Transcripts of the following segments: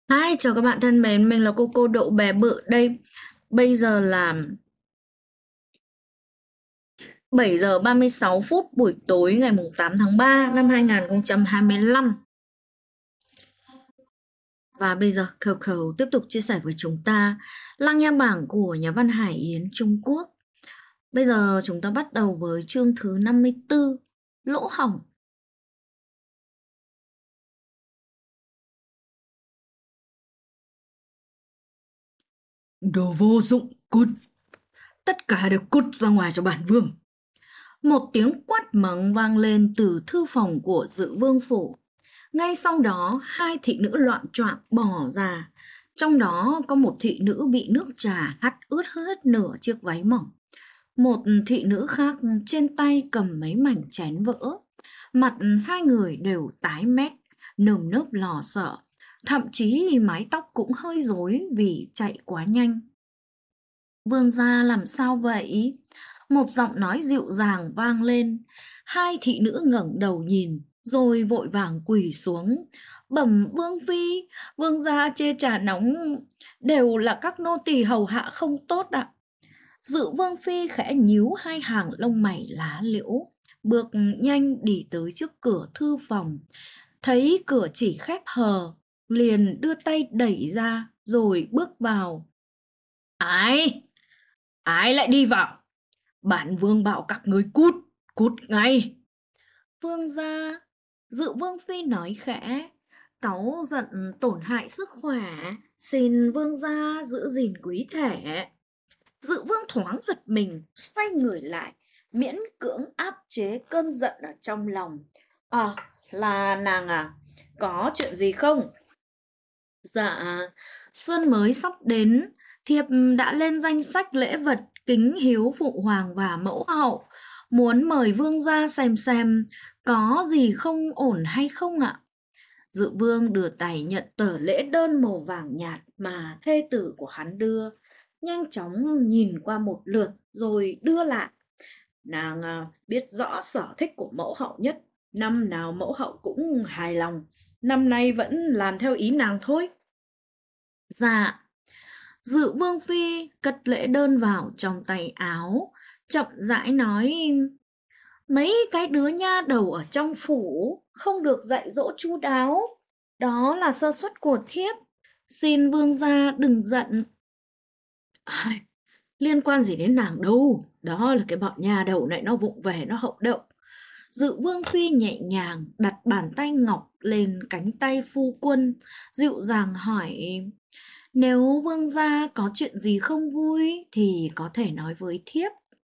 Hi, chào các bạn thân mến, mình là cô Đậu Bé Bự đây. Bây giờ là 7 giờ 36 phút buổi tối ngày 8 tháng 3 năm 2025. Và bây giờ Khẩu Khẩu tiếp tục chia sẻ với chúng ta Lăng Nham Bảng của nhà văn Hải Yến Trung Quốc. Bây giờ chúng ta bắt đầu với chương thứ 54, Lỗ hổng. Đồ vô dụng, cút. Tất cả đều cút ra ngoài cho bản vương. Một tiếng quát mắng vang lên từ thư phòng của Dự Vương phủ. Ngay sau đó, hai thị nữ loạng choạng bỏ ra. Trong đó có một thị nữ bị nước trà hắt ướt hết nửa chiếc váy mỏng. Một thị nữ khác trên tay cầm mấy mảnh chén vỡ. Mặt hai người đều tái mét, nơm nớp lo sợ. Thậm chí mái tóc cũng hơi rối vì chạy quá nhanh. Vương gia làm sao vậy? Một giọng nói dịu dàng vang lên. Hai thị nữ ngẩng đầu nhìn, rồi vội vàng quỳ xuống. Bẩm vương phi, vương gia chê trà nóng đều là các nô tỳ hầu hạ không tốt ạ. Dự vương phi khẽ nhíu hai hàng lông mày lá liễu, bước nhanh đi tới trước cửa thư phòng. Thấy cửa chỉ khép hờ, liền đưa tay đẩy ra rồi bước vào. Ai? Ai lại đi vào? Bản vương bảo các người cút, cút ngay. Vương gia, Dự vương phi nói khẽ, cáu giận tổn hại sức khỏe, xin vương gia giữ gìn quý thể. Dự vương thoáng giật mình, xoay người lại, miễn cưỡng áp chế cơn giận ở trong lòng. Là nàng à, có chuyện gì không? Dạ, xuân mới sắp đến, thiếp đã lên danh sách lễ vật kính hiếu phụ hoàng và mẫu hậu, muốn mời vương gia xem có gì không ổn hay không ạ? Dự vương đưa tay nhận tờ lễ đơn màu vàng nhạt mà thê tử của hắn đưa, nhanh chóng nhìn qua một lượt rồi đưa lại. Nàng biết rõ sở thích của mẫu hậu nhất, năm nào mẫu hậu cũng hài lòng, năm nay vẫn làm theo ý nàng thôi. Dạ, Dự vương phi cất lễ đơn vào trong tay áo, chậm rãi nói: mấy cái đứa nha đầu ở trong phủ không được dạy dỗ chu đáo, đó là sơ suất của thiếp, xin vương gia đừng giận. Ai, liên quan gì đến nàng đâu, đó là cái bọn nhà đầu này nó vụng về, nó hậu đậu. Dự vương phi nhẹ nhàng đặt bàn tay ngọc lên cánh tay phu quân, dịu dàng hỏi: nếu vương gia có chuyện gì không vui thì có thể nói với thiếp.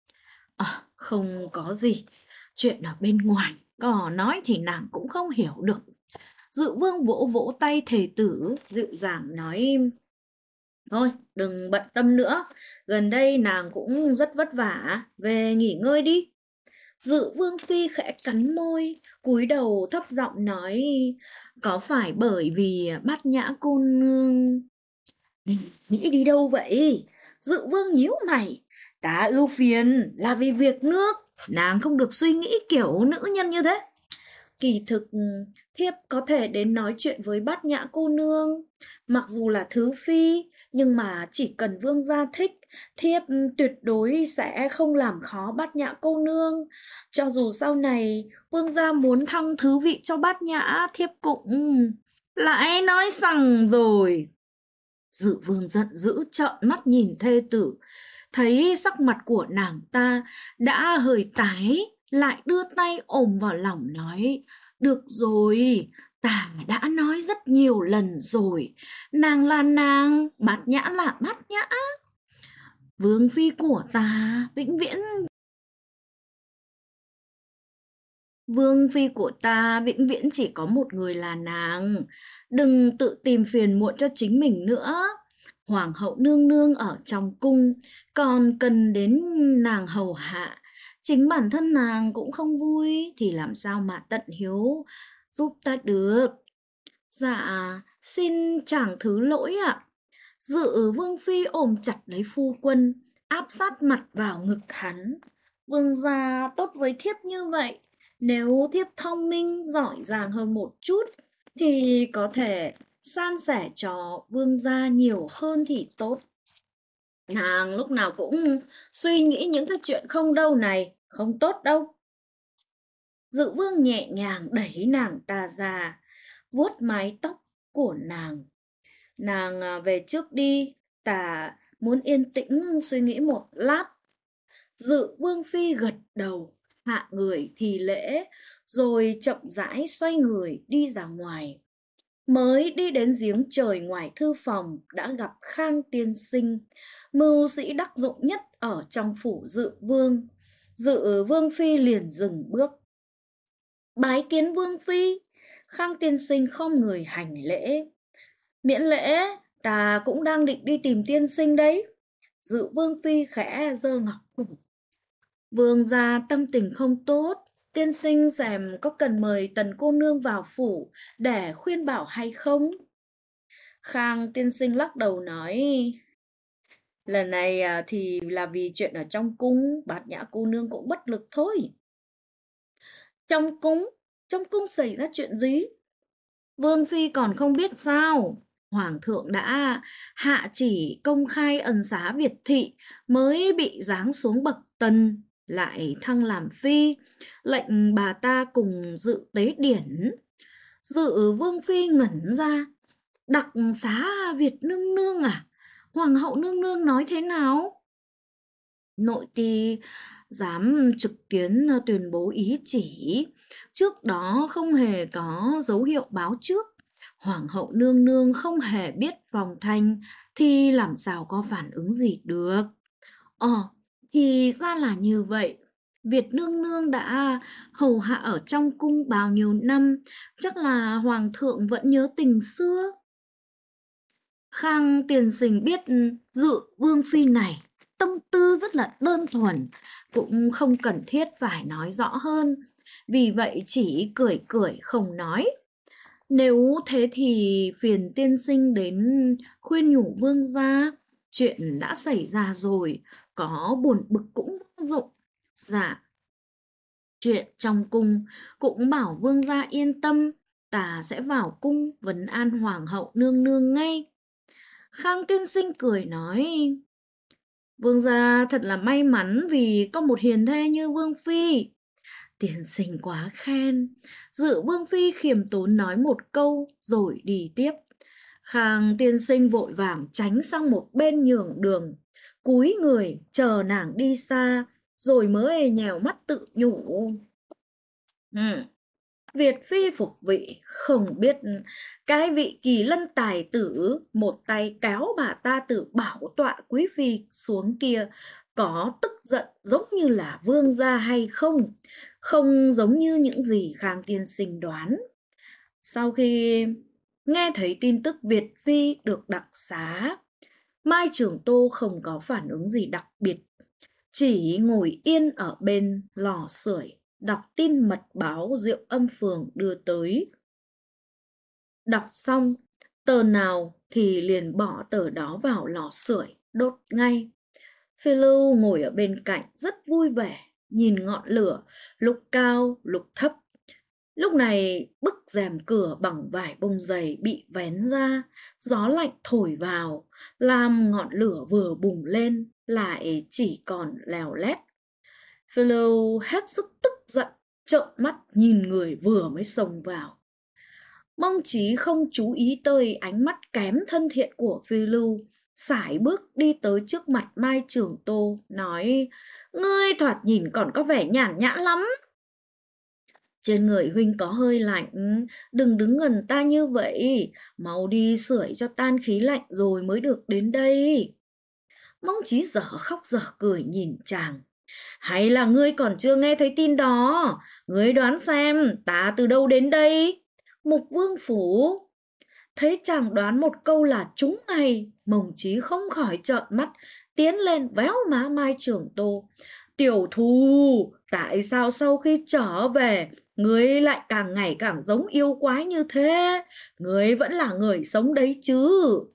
Không có gì, chuyện ở bên ngoài, có nói thì nàng cũng không hiểu được. Dự vương vỗ vỗ tay thề tử, dịu dàng nói: thôi, đừng bận tâm nữa, gần đây nàng cũng rất vất vả, về nghỉ ngơi đi. Dự vương phi khẽ cắn môi, cúi đầu thấp giọng nói: có phải bởi vì bát nhã cô nương... Nghĩ đi đâu vậy? Dự vương nhíu mày. Ta ưu phiền là vì việc nước, nàng không được suy nghĩ kiểu nữ nhân như thế. Kỳ thực, thiếp có thể đến nói chuyện với bát nhã cô nương. Mặc dù là thứ phi, nhưng mà chỉ cần vương gia thích, thiếp tuyệt đối sẽ không làm khó bát nhã cô nương. Cho dù sau này vương gia muốn thăng thứ vị cho bát nhã, thiếp cũng lại nói rằng rồi. Dự vương giận dữ trợn mắt nhìn thê tử, thấy sắc mặt của nàng ta đã hơi tái, lại đưa tay ôm vào lòng nói: được rồi, ta đã nói rất nhiều lần rồi, nàng là nàng, bát nhã là bát nhã. Vương phi của ta vĩnh viễn Vương phi của ta vĩnh viễn chỉ có một người là nàng, đừng tự tìm phiền muộn cho chính mình nữa. Hoàng hậu nương nương ở trong cung, còn cần đến nàng hầu hạ. Chính bản thân nàng cũng không vui, thì làm sao mà tận hiếu giúp ta được. Dạ, xin chàng thứ lỗi ạ. Dự vương phi ôm chặt lấy phu quân, áp sát mặt vào ngực hắn. Vương gia tốt với thiếp như vậy, nếu thiếp thông minh, giỏi giang hơn một chút, thì có thể san sẻ cho vương gia nhiều hơn thì tốt. Nàng lúc nào cũng suy nghĩ những cái chuyện không đâu này, không tốt đâu. Dự vương nhẹ nhàng đẩy nàng ta ra, vuốt mái tóc của nàng. Nàng về trước đi, ta muốn yên tĩnh suy nghĩ một lát. Dự vương phi gật đầu, hạ người thì lễ, rồi chậm rãi xoay người đi ra ngoài. Mới đi đến giếng trời ngoài thư phòng đã gặp Khang tiên sinh, mưu sĩ đắc dụng nhất ở trong phủ Dự vương. Dự vương phi liền dừng bước. Bái kiến vương phi. Khang tiên sinh khom người hành lễ. Miễn lễ, ta cũng đang định đi tìm tiên sinh đấy. Dự vương phi khẽ giơ ngọc thủ. Vương gia tâm tình không tốt, tiên sinh xem có cần mời Tần cô nương vào phủ để khuyên bảo hay không? Khang tiên sinh lắc đầu nói, lần này thì là vì chuyện ở trong cung, Bát Nhã cô nương cũng bất lực thôi. Trong cung xảy ra chuyện gì? Vương phi còn không biết sao? Hoàng thượng đã hạ chỉ công khai ân xá Việt thị, mới bị giáng xuống bậc tần, lại thăng làm phi, lệnh bà ta cùng dự tế điển. Dự vương phi ngẩn ra. Đặc xá Việt nương nương à? Hoàng hậu nương nương nói thế nào? Nội ti dám trực kiến tuyên bố ý chỉ, trước đó không hề có dấu hiệu báo trước. Hoàng hậu nương nương không hề biết vòng thành thì làm sao có phản ứng gì được. Thì ra là như vậy. Việt nương nương đã hầu hạ ở trong cung bao nhiêu năm, chắc là hoàng thượng vẫn nhớ tình xưa. Khang tiên sinh biết Dự vương phi này tâm tư rất là đơn thuần, cũng không cần thiết phải nói rõ hơn, vì vậy chỉ cười cười không nói. Nếu thế thì phiền tiên sinh đến khuyên nhủ vương gia, chuyện đã xảy ra rồi, có buồn bực cũng vô dụng. Dạ, chuyện trong cung cũng bảo vương gia yên tâm, ta sẽ vào cung vấn an hoàng hậu nương nương ngay. Khang tiên sinh cười nói, vương gia thật là may mắn vì có một hiền thê như vương phi. Tiên sinh quá khen. Dự vương phi khiêm tốn nói một câu rồi đi tiếp. Khang tiên sinh vội vàng tránh sang một bên nhường đường, cúi người chờ nàng đi xa, rồi mới nhèo mắt tự nhủ. Việt phi phục vị, không biết cái vị kỳ lân tài tử một tay kéo bà ta từ bảo tọa quý phi xuống kia có tức giận giống như là vương gia hay không? Không giống như những gì Khang tiên sinh đoán. Sau khi nghe thấy tin tức Việt phi được đặc xá, Mai Trường Tô không có phản ứng gì đặc biệt, chỉ ngồi yên ở bên lò sưởi đọc tin mật báo Diệu Âm phường đưa tới. Đọc xong, tờ nào thì liền bỏ tờ đó vào lò sưởi đốt ngay. Phi Lưu ngồi ở bên cạnh rất vui vẻ, nhìn ngọn lửa lúc cao lúc thấp. Lúc này bức rèm cửa bằng vải bông dày bị vén ra, gió lạnh thổi vào, làm ngọn lửa vừa bùng lên lại chỉ còn lèo lét. Philo hết sức tức giận, trợn mắt nhìn người vừa mới xông vào. Mông Chí không chú ý tới ánh mắt kém thân thiện của Phi Lưu, sải bước đi tới trước mặt Mai Trường Tô, nói, ngươi thoạt nhìn còn có vẻ nhàn nhã lắm. Trên người huynh có hơi lạnh, đừng đứng gần ta như vậy, mau đi sưởi cho tan khí lạnh rồi mới được đến đây. Mông Chí dở khóc dở cười nhìn chàng. Hay là ngươi còn chưa nghe thấy tin đó? Ngươi đoán xem ta từ đâu đến đây? Mục Vương phủ. Thấy chàng đoán một câu là trúng ngay, Mông Chí không khỏi trợn mắt, tiến lên véo má Mai Trường Tô. Tiểu thù, tại sao sau khi trở về, ngươi lại càng ngày càng giống yêu quái như thế? Ngươi vẫn là người sống đấy chứ?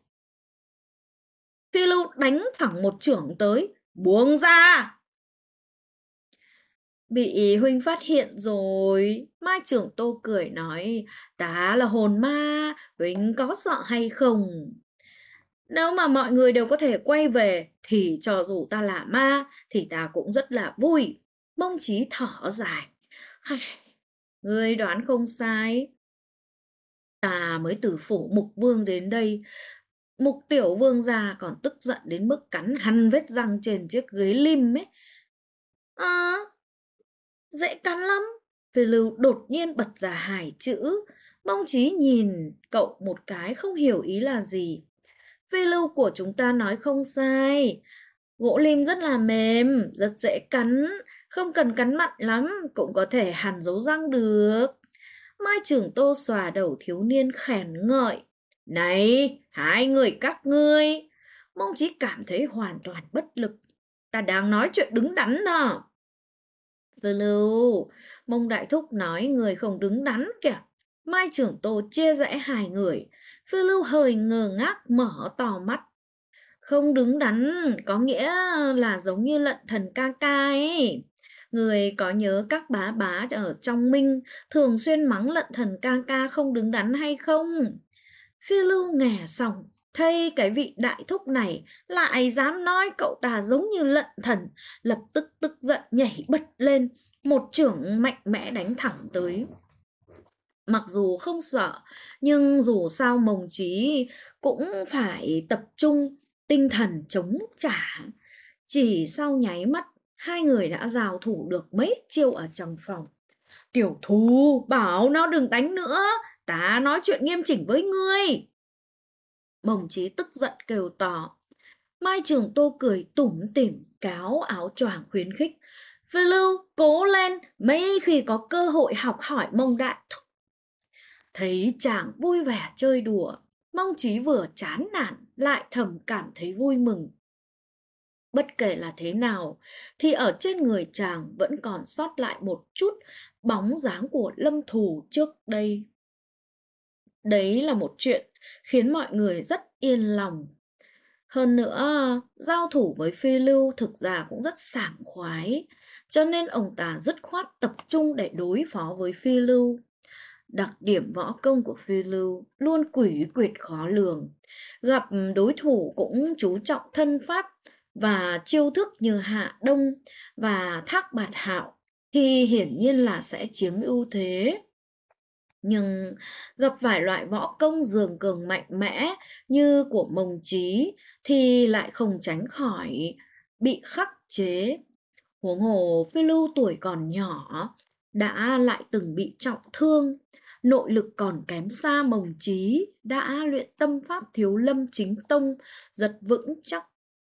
Phi Lưu đánh thẳng một chưởng tới, buông ra! Bị huynh phát hiện rồi. Mai trưởng Tô cười nói, ta là hồn ma, huynh có sợ hay không? Nếu mà mọi người đều có thể quay về thì cho dù ta là ma thì ta cũng rất là vui. Mông Chí thở dài. Ngươi đoán không sai. Ta mới từ phủ Mục Vương đến đây. Mục tiểu vương gia còn tức giận đến mức cắn hằn vết răng trên chiếc ghế lim ấy. À, dễ cắn lắm. Phi Lưu đột nhiên bật ra hai chữ. Mông Chí nhìn cậu một cái không hiểu ý là gì. Phi Lưu của chúng ta nói không sai. Gỗ lim rất là mềm, rất dễ cắn. Không cần cắn mặn lắm, cũng có thể hàn dấu răng được. Mai trưởng Tô xòa đầu thiếu niên khen ngợi. Này, hai người các ngươi. Mông Chí cảm thấy hoàn toàn bất lực. Ta đang nói chuyện đứng đắn đó. Phi Lưu, Mông Đại Thúc nói người không đứng đắn kìa. Mai trưởng Tô chia rẽ hai người. Phi Lưu hơi ngơ ngác mở to mắt. Không đứng đắn có nghĩa là giống như Lận Thần ca ca ấy. Người có nhớ các bá bá ở trong Minh thường xuyên mắng Lận Thần ca ca không đứng đắn hay không? Phi Lưu nghe xong, thấy cái vị đại thúc này lại dám nói cậu ta giống như Lận Thần, lập tức tức giận nhảy bật lên, một chưởng mạnh mẽ đánh thẳng tới. Mặc dù không sợ, nhưng dù sao Mông Chí cũng phải tập trung tinh thần chống trả. Chỉ sau nháy mắt, hai người đã giao thủ được mấy chiêu ở trong phòng. Tiểu Thù, bảo nó đừng đánh nữa, ta nói chuyện nghiêm chỉnh với ngươi. Mông Chí tức giận kêu to. Mai Trường Tô cười tủm tỉm, cáo áo choàng khuyến khích. Phi Lưu, cố lên, mấy khi có cơ hội học hỏi Mông Đại Thúc. Thấy chàng vui vẻ chơi đùa, Mông Chí vừa chán nản lại thầm cảm thấy vui mừng. Bất kể là thế nào, thì ở trên người chàng vẫn còn sót lại một chút bóng dáng của Lâm Thù trước đây. Đấy là một chuyện khiến mọi người rất yên lòng. Hơn nữa, giao thủ với Phi Lưu thực ra cũng rất sảng khoái, cho nên ông ta dứt khoát tập trung để đối phó với Phi Lưu. Đặc điểm võ công của Phi Lưu luôn quỷ quyệt khó lường, gặp đối thủ cũng chú trọng thân pháp và chiêu thức như Hạ Đông và Thác Bạt Hạo thì hiển nhiên là sẽ chiếm ưu thế. Nhưng gặp phải loại võ công dường cường mạnh mẽ như của Mông Chí thì lại không tránh khỏi bị khắc chế. Huống hồ Phi Lưu tuổi còn nhỏ đã lại từng bị trọng thương, nội lực còn kém xa Mông Chí, đã luyện tâm pháp Thiếu Lâm chính tông rất vững chắc.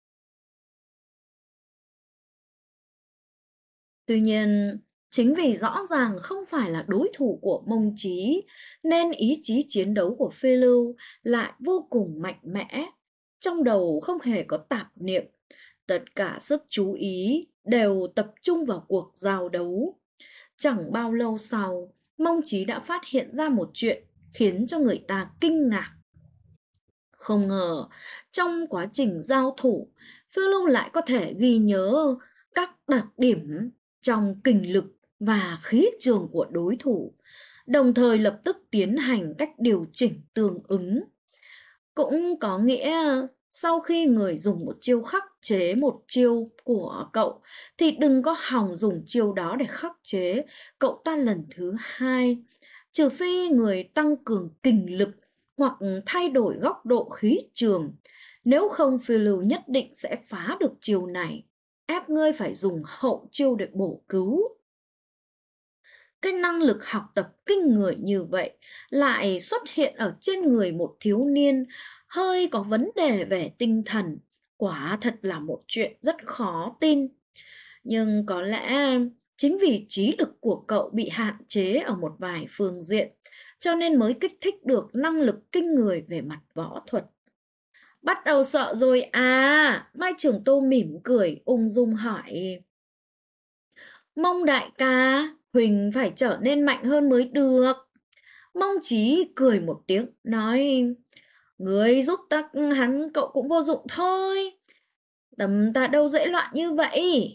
Tuy nhiên, chính vì rõ ràng không phải là đối thủ của Mông Chí, nên ý chí chiến đấu của Phi Lưu lại vô cùng mạnh mẽ. Trong đầu không hề có tạp niệm, tất cả sức chú ý đều tập trung vào cuộc giao đấu. Chẳng bao lâu sau, Mông Chí đã phát hiện ra một chuyện khiến cho người ta kinh ngạc. Không ngờ, trong quá trình giao thủ, Phi Lưu lại có thể ghi nhớ các đặc điểm trong kình lực và khí trường của đối thủ, đồng thời lập tức tiến hành cách điều chỉnh tương ứng. Cũng có nghĩa sau khi người dùng một chiêu khắc chế một chiêu của cậu thì đừng có hòng dùng chiêu đó để khắc chế cậu ta lần thứ hai, trừ phi người tăng cường kình lực hoặc thay đổi góc độ khí trường. Nếu không, Phi Lưu nhất định sẽ phá được chiêu này, ép ngươi phải dùng hậu chiêu để bổ cứu. Cái năng lực học tập kinh người như vậy lại xuất hiện ở trên người một thiếu niên hơi có vấn đề về tinh thần, quả thật là một chuyện rất khó tin. Nhưng có lẽ chính vì trí lực của cậu bị hạn chế ở một vài phương diện, cho nên mới kích thích được năng lực kinh người về mặt võ thuật. Bắt đầu sợ rồi à? Mai Trường Tô mỉm cười ung dung hỏi. Mông đại ca, Huỳnh phải trở nên mạnh hơn mới được. Mông Chí cười một tiếng, nói, người giúp ta hắn cậu cũng vô dụng thôi. Tầm ta đâu dễ loạn như vậy.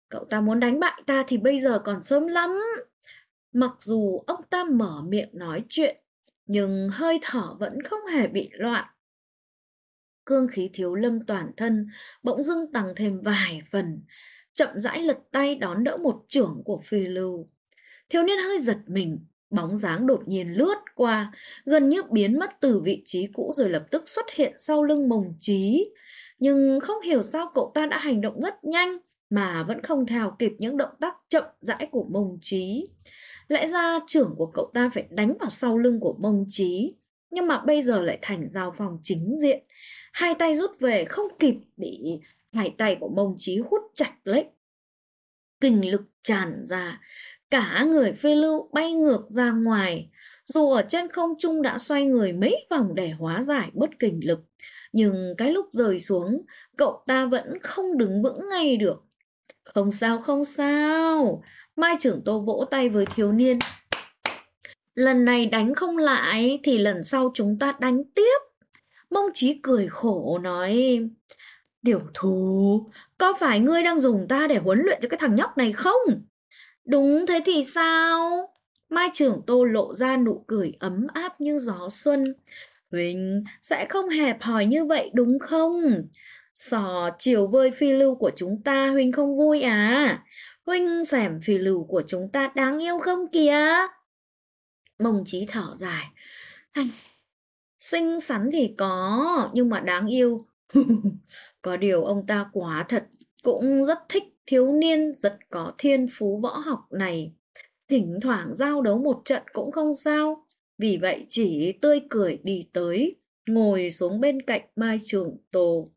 Cậu ta muốn đánh bại ta thì bây giờ còn sớm lắm. Mặc dù ông ta mở miệng nói chuyện, nhưng hơi thở vẫn không hề bị loạn. Cương khí thiếu lâm toàn thân bỗng dưng tăng thêm vài phần, chậm rãi lật tay đón đỡ một chưởng của Phi Lưu. Thiếu niên hơi giật mình, bóng dáng đột nhiên lướt qua, gần như biến mất từ vị trí cũ rồi lập tức xuất hiện sau lưng Mông Chí. Nhưng không hiểu sao cậu ta đã hành động rất nhanh mà vẫn không theo kịp những động tác chậm rãi của Mông Chí. Lẽ ra chưởng của cậu ta phải đánh vào sau lưng của Mông Chí, nhưng mà bây giờ lại thành giao phong chính diện. Hai tay rút về không kịp bị hai tay của Mông Chí hút chặt lấy. Kình lực tràn ra, cả người Phi Lưu bay ngược ra ngoài. Dù ở trên không trung đã xoay người mấy vòng để hóa giải bớt kình lực, nhưng cái lúc rơi xuống, cậu ta vẫn không đứng vững ngay được. Không sao, không sao. Mai Trưởng Tô vỗ tay với thiếu niên. Lần này đánh không lại thì lần sau chúng ta đánh tiếp. Mông Chí cười khổ nói, tiểu thù, có phải ngươi đang dùng ta để huấn luyện cho cái thằng nhóc này không? Đúng thế thì sao? Mai Trưởng Tô lộ ra nụ cười ấm áp như gió xuân. Huynh sẽ không hẹp hòi như vậy đúng không? Sò chiều vơi Phi Lưu của chúng ta Huynh không vui à? Huynh xem Phi Lưu của chúng ta đáng yêu không kìa? Mông Chí thở dài. Xinh xắn thì có, nhưng mà đáng yêu. Có điều ông ta quả thật cũng rất thích thiếu niên rất có thiên phú võ học này. Thỉnh thoảng giao đấu một trận cũng không sao. Vì vậy chỉ tươi cười đi tới, ngồi xuống bên cạnh Mai Trưởng Tô.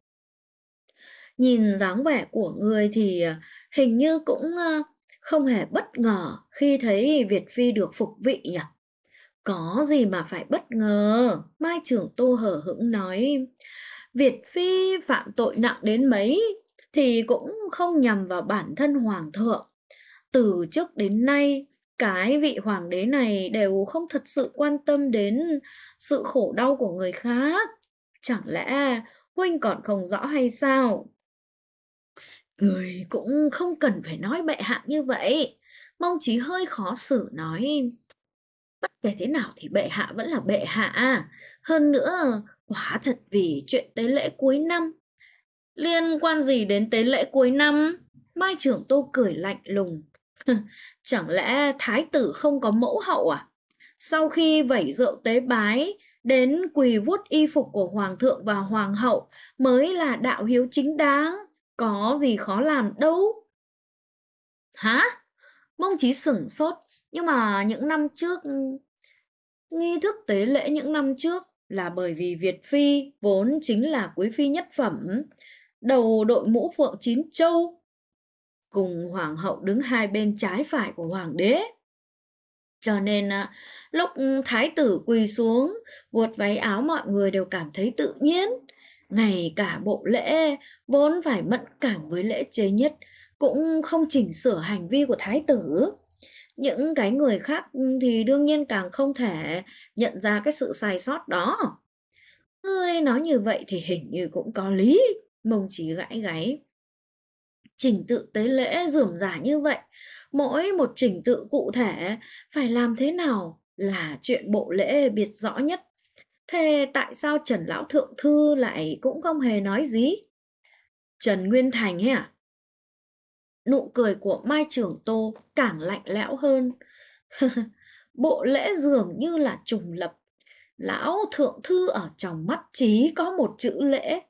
Nhìn dáng vẻ của người thì hình như cũng không hề bất ngờ khi thấy Việt Phi được phục vị nhỉ? Có gì mà phải bất ngờ, Mai Trưởng Tô hờ hững nói. Việt Phi phạm tội nặng đến mấy thì cũng không nhằm vào bản thân hoàng thượng. Từ trước đến nay, cái vị hoàng đế này đều không thật sự quan tâm đến sự khổ đau của người khác. Chẳng lẽ huynh còn không rõ hay sao? Người cũng không cần phải nói bệ hạ như vậy. Mông Chí hơi khó xử nói. Bất kể thế nào thì bệ hạ vẫn là bệ hạ. Hơn nữa, quả thật vì chuyện tế lễ cuối năm. Liên quan gì đến tế lễ cuối năm? Mai Trưởng Tô cười lạnh lùng. Chẳng lẽ thái tử không có mẫu hậu à? Sau khi vẩy rượu tế bái, đến quỳ vuốt y phục của hoàng thượng và hoàng hậu mới là đạo hiếu chính đáng. Có gì khó làm đâu. Hả? Mông Chí sửng sốt. Nhưng mà những năm trước, nghi thức tế lễ những năm trước là bởi vì Việt Phi vốn chính là quý phi nhất phẩm, đầu đội mũ phượng 9 châu, cùng hoàng hậu đứng hai bên trái phải của hoàng đế. Cho nên lúc thái tử quỳ xuống, vuột váy áo mọi người đều cảm thấy tự nhiên. Ngay cả bộ lễ vốn phải mẫn cảm với lễ chế nhất cũng không chỉnh sửa hành vi của thái tử. Những cái người khác thì đương nhiên càng không thể nhận ra cái sự sai sót đó. Ngươi nói như vậy thì hình như cũng có lý. Mông Chí gãi gáy. Trình tự tế lễ rườm rà như vậy, mỗi một trình tự cụ thể phải làm thế nào là chuyện bộ lễ biết rõ nhất. Thế tại sao Trần Lão Thượng Thư lại cũng không hề nói gì? Trần Nguyên Thành ấy à? Nụ cười của Mai Trưởng Tô càng lạnh lẽo hơn. Bộ lễ dường như là trùng lập. Lão Thượng Thư ở trong mắt Chí có một chữ lễ.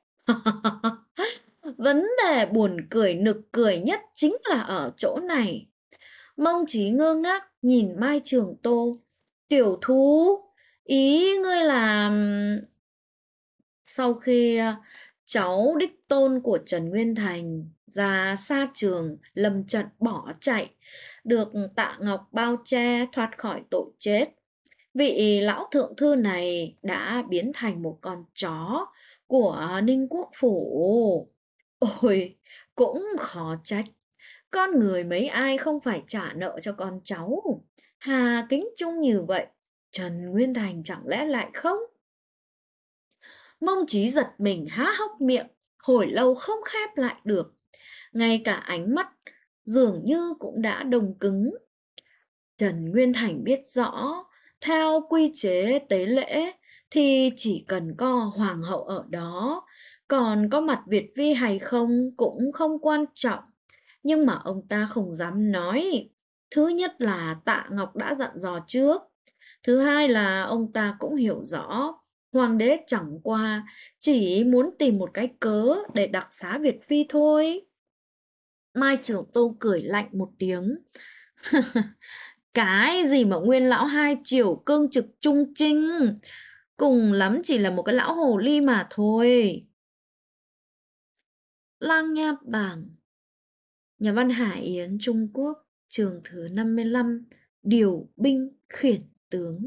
Vấn đề buồn cười nực cười nhất chính là ở chỗ này. Mông Chí ngơ ngác nhìn Mai Trưởng Tô. Tiểu thú, ý ngươi là... Sau khi cháu đích tôn của Trần Nguyên Thành ra xa trường lâm trận bỏ chạy, được Tạ Ngọc bao che thoát khỏi tội chết, vị lão thượng thư này đã biến thành một con chó của Ninh Quốc Phủ. Ôi, cũng khó trách. Con người mấy ai không phải trả nợ cho con cháu. Hà kính chung như vậy, Trần Nguyên Thành chẳng lẽ lại không? Mông Chí giật mình há hốc miệng, hồi lâu không khép lại được. Ngay cả ánh mắt dường như cũng đã đông cứng. Trần Nguyên Thành biết rõ, theo quy chế tế lễ thì chỉ cần có hoàng hậu ở đó, còn có mặt Việt Vi hay không cũng không quan trọng. Nhưng mà ông ta không dám nói. Thứ nhất là Tạ Ngọc đã dặn dò trước. Thứ hai là ông ta cũng hiểu rõ, hoàng đế chẳng qua chỉ muốn tìm một cái cớ để đặc xá Việt Phi thôi. Mai Trưởng Tô cười lạnh một tiếng. Cái gì mà nguyên lão hai triều cương trực trung trinh, cùng lắm chỉ là một cái lão hồ ly mà thôi. Lang Nha Bảng, nhà văn Hải Yến Trung Quốc, chương thứ 55, điều binh khiển tướng.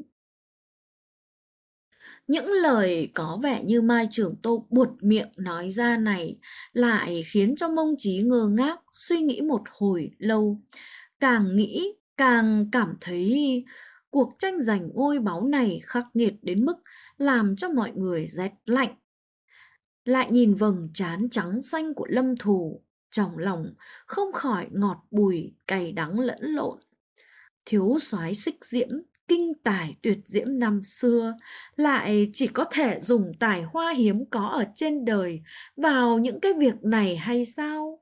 Những lời có vẻ như Mai Trưởng Tô buột miệng nói ra này lại khiến cho Mông Chí ngơ ngác suy nghĩ một hồi lâu. Càng nghĩ càng cảm thấy cuộc tranh giành ngôi báu này khắc nghiệt đến mức làm cho mọi người rét lạnh. Lại nhìn vầng trán trắng xanh của Lâm Thù, trong lòng không khỏi ngọt bùi cay đắng lẫn lộn. Thiếu soái Xích Diễm, kinh tài tuyệt diễm năm xưa, lại chỉ có thể dùng tài hoa hiếm có ở trên đời vào những cái việc này hay sao?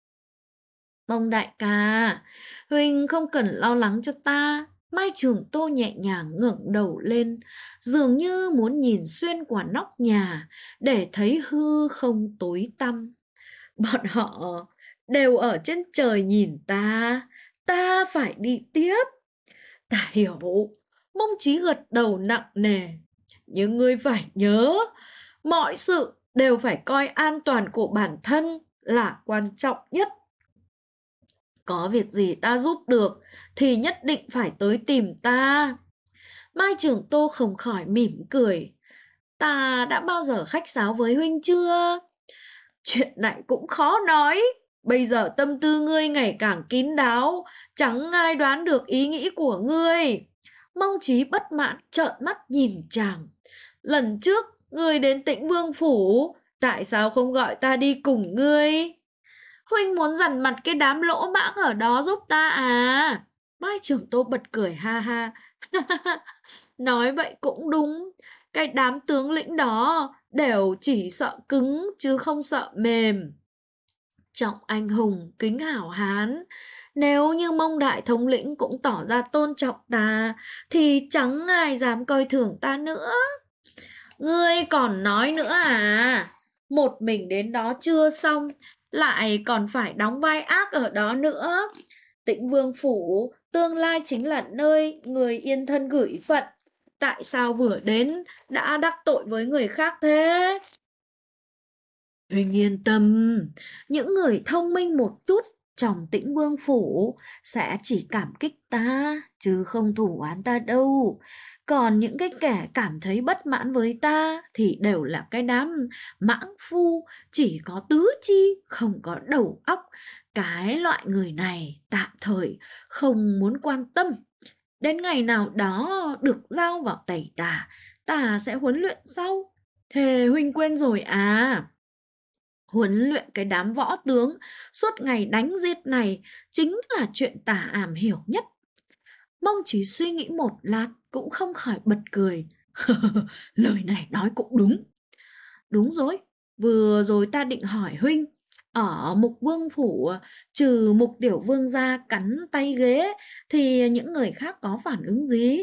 Mông đại ca, huynh không cần lo lắng cho ta. Mai Trường Tô nhẹ nhàng ngẩng đầu lên, dường như muốn nhìn xuyên qua nóc nhà để thấy hư không tối tăm. Bọn họ đều ở trên trời nhìn ta phải đi tiếp. Ta hiểu. Mông Chí gật đầu nặng nề. Nhưng ngươi phải nhớ, mọi sự đều phải coi an toàn của bản thân là quan trọng nhất. Có việc gì ta giúp được thì nhất định phải tới tìm ta. Mai Trường Tô không khỏi mỉm cười. Ta đã bao giờ khách sáo với huynh chưa? Chuyện này cũng khó nói. Bây giờ tâm tư ngươi ngày càng kín đáo, chẳng ai đoán được ý nghĩ của ngươi. Mông Chí bất mãn trợn mắt nhìn chàng. Lần trước ngươi đến Tĩnh Vương Phủ, tại sao không gọi ta đi cùng ngươi? Huynh muốn dằn mặt cái đám lỗ mãng ở đó giúp ta à? Mai Trường Tô bật cười ha ha. Nói vậy cũng đúng. Cái đám tướng lĩnh đó đều chỉ sợ cứng chứ không sợ mềm. Trọng anh hùng, kính hảo hán. Nếu như Mông đại thống lĩnh cũng tỏ ra tôn trọng ta, thì chẳng ai dám coi thường ta nữa. Ngươi còn nói nữa à? Một mình đến đó chưa xong, lại còn phải đóng vai ác ở đó nữa. Tĩnh Vương Phủ tương lai chính là nơi người yên thân gửi phận. Tại sao vừa đến đã đắc tội với người khác thế? Huynh yên tâm, những người thông minh một chút trong Tĩnh Vương Phủ sẽ chỉ cảm kích ta, chứ không thù oán ta đâu. Còn những cái kẻ cảm thấy bất mãn với ta thì đều là cái đám mãng phu, chỉ có tứ chi, không có đầu óc. Cái loại người này tạm thời không muốn quan tâm. Đến ngày nào đó được giao vào tay ta sẽ huấn luyện sau. Thề huynh quên rồi à? Huấn luyện cái đám võ tướng suốt ngày đánh giết này chính là chuyện tả ảm hiểu nhất. Mông Chí suy nghĩ một lát cũng không khỏi bật cười. Lời này nói cũng đúng. Đúng rồi, vừa rồi ta định hỏi huynh, ở Mục Vương Phủ trừ Mục Tiểu Vương ra cắn tay ghế thì những người khác có phản ứng gì?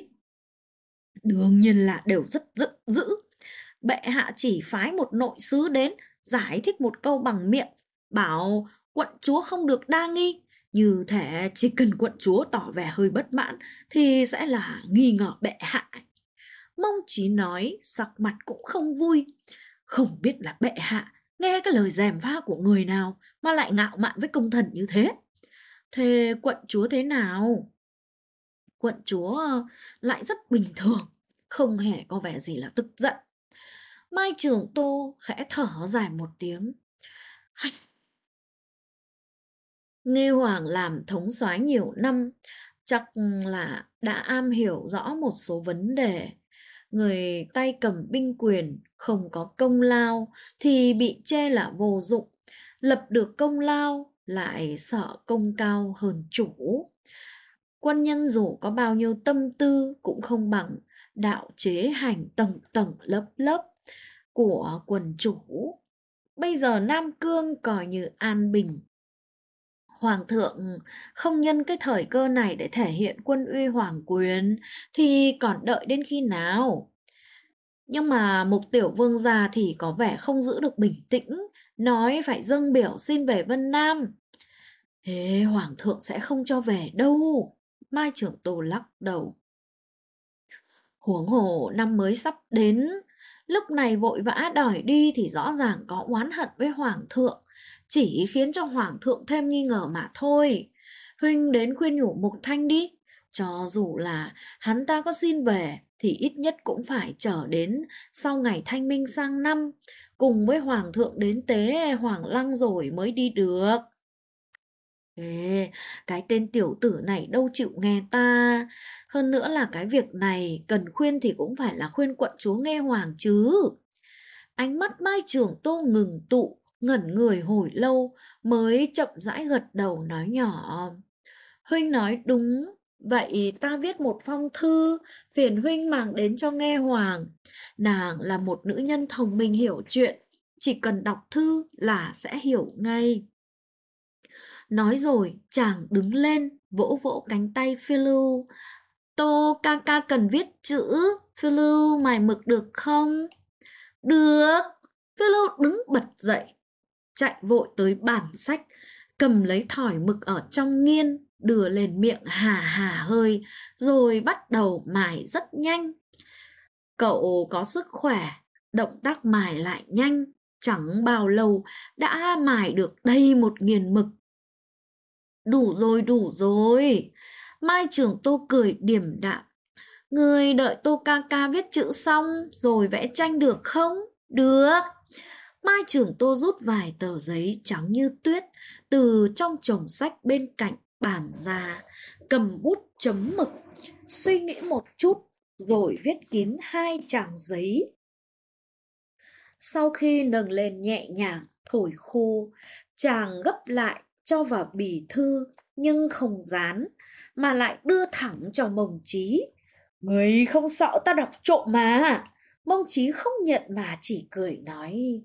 Đương nhiên là đều rất giận dữ. Bệ hạ chỉ phái một nội sứ đến giải thích một câu bằng miệng, bảo quận chúa không được đa nghi. Như thể chỉ cần quận chúa tỏ vẻ hơi bất mãn thì sẽ là nghi ngờ bệ hạ. Mông Chí nói sắc mặt cũng không vui. Không biết là bệ hạ nghe cái lời gièm pha của người nào mà lại ngạo mạn với công thần như thế. Thế quận chúa thế nào? Quận chúa lại rất bình thường, không hề có vẻ gì là tức giận. Mai Trường Tô khẽ thở dài một tiếng. Nghi Hoàng làm thống soái nhiều năm, chắc là đã am hiểu rõ một số vấn đề. Người tay cầm binh quyền không có công lao thì bị chê là vô dụng, lập được công lao lại sợ công cao hơn chủ. Quân nhân dù có bao nhiêu tâm tư cũng không bằng đạo chế hành tầng tầng lớp lớp của quần chủ. Bây giờ Nam Cương coi như an bình. Hoàng thượng không nhân cái thời cơ này để thể hiện quân uy hoàng quyền thì còn đợi đến khi nào? Nhưng mà Mục Tiểu Vương gia thì có vẻ không giữ được bình tĩnh, nói phải dâng biểu xin về Vân Nam. Thế Hoàng thượng sẽ không cho về đâu. Mai Trưởng Tô lắc đầu. Huống hồ năm mới sắp đến, lúc này vội vã đòi đi thì rõ ràng có oán hận với Hoàng thượng, chỉ khiến cho Hoàng thượng thêm nghi ngờ mà thôi. Huynh đến khuyên nhủ Mục Thanh đi, cho dù là hắn ta có xin về thì ít nhất cũng phải chờ đến sau ngày Thanh Minh sang năm, cùng với Hoàng thượng đến tế Hoàng Lăng rồi mới đi được. Ê, cái tên tiểu tử này đâu chịu nghe ta. Hơn nữa là cái việc này cần khuyên thì cũng phải là khuyên quận chúa Nghe Hoàng chứ. Ánh mắt Mai Trưởng Tô ngừng tụ, ngẩn người hồi lâu mới chậm rãi gật đầu nói nhỏ. Huynh nói đúng, vậy ta viết một phong thư, phiền huynh mang đến cho Nghe Hoàng. Nàng là một nữ nhân thông minh hiểu chuyện, chỉ cần đọc thư là sẽ hiểu ngay. Nói rồi chàng đứng lên, vỗ vỗ cánh tay Phiêu. Tô ca ca cần viết chữ, Phiêu mài mực được không? Được. Phiêu đứng bật dậy, chạy vội tới bàn sách, cầm lấy thỏi mực ở trong nghiên, đưa lên miệng hà hà hơi, rồi bắt đầu mài rất nhanh. Cậu có sức khỏe, động tác mài lại nhanh, chẳng bao lâu đã mài được đầy một nghiền mực. Đủ rồi. Mai Trưởng Tô cười điềm đạm. Người đợi Tô ca ca viết chữ xong rồi vẽ tranh được không? Được. Mai Trưởng Tô rút vài tờ giấy trắng như tuyết từ trong chồng sách bên cạnh bàn ra, cầm bút chấm mực, suy nghĩ một chút rồi viết kín 2 trang giấy. Sau khi nâng lên nhẹ nhàng thổi khô, chàng gấp lại cho vào bì thư nhưng không dán, mà lại đưa thẳng cho Mông Chí. Người không sợ ta đọc trộm mà. Mông Chí không nhận mà chỉ cười nói.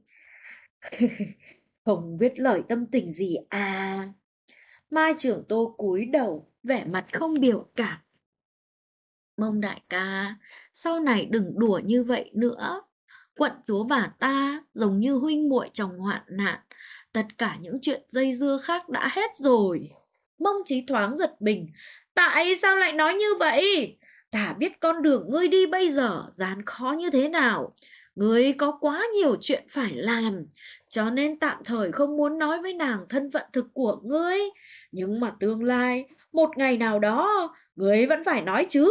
Không biết lời tâm tình gì à. Mai Trưởng Tô cúi đầu, vẻ mặt không biểu cảm. Mông đại ca, sau này đừng đùa như vậy nữa. Quận chúa và ta giống như huynh muội trong hoạn nạn. Tất cả những chuyện dây dưa khác đã hết rồi. Mông Chí thoáng giật mình. Tại sao lại nói như vậy? Ta biết con đường ngươi đi bây giờ gian khó như thế nào. Ngươi có quá nhiều chuyện phải làm, cho nên tạm thời không muốn nói với nàng thân phận thực của ngươi. Nhưng mà tương lai, một ngày nào đó, ngươi vẫn phải nói chứ.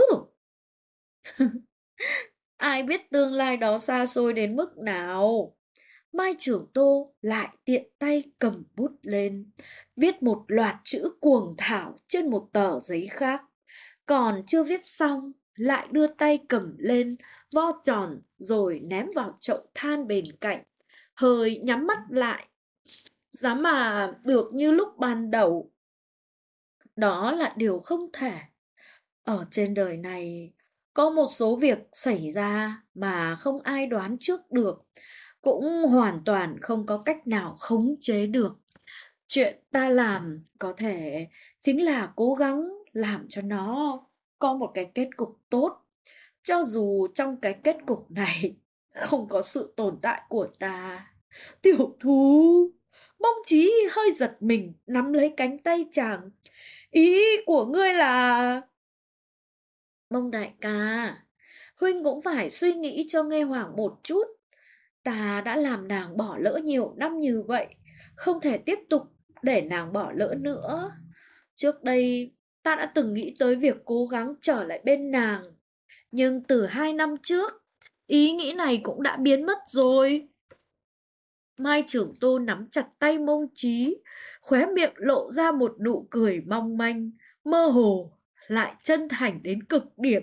Ai biết tương lai đó xa xôi đến mức nào. Mai Trưởng Tô lại tiện tay cầm bút lên, viết một loạt chữ cuồng thảo trên một tờ giấy khác. Còn chưa viết xong, lại đưa tay cầm lên, vo tròn rồi ném vào chậu than bên cạnh. Hơi nhắm mắt lại, giá mà được như lúc ban đầu. Đó là điều không thể. Ở trên đời này, có một số việc xảy ra mà không ai đoán trước được, cũng hoàn toàn không có cách nào khống chế được. Chuyện ta làm có thể chính là cố gắng làm cho nó có một cái kết cục tốt, cho dù trong cái kết cục này không có sự tồn tại của ta. Tiểu thú. Mông Chí hơi giật mình nắm lấy cánh tay chàng. Ý của ngươi là... Mông đại ca, huynh cũng phải suy nghĩ cho Nghe Hoàng một chút. Ta đã làm nàng bỏ lỡ nhiều năm như vậy, không thể tiếp tục để nàng bỏ lỡ nữa. Trước đây, ta đã từng nghĩ tới việc cố gắng trở lại bên nàng. Nhưng từ 2 năm trước, ý nghĩ này cũng đã biến mất rồi. Mai Trưởng Tô nắm chặt tay Mông Chí, khóe miệng lộ ra một nụ cười mong manh, mơ hồ, lại chân thành đến cực điểm.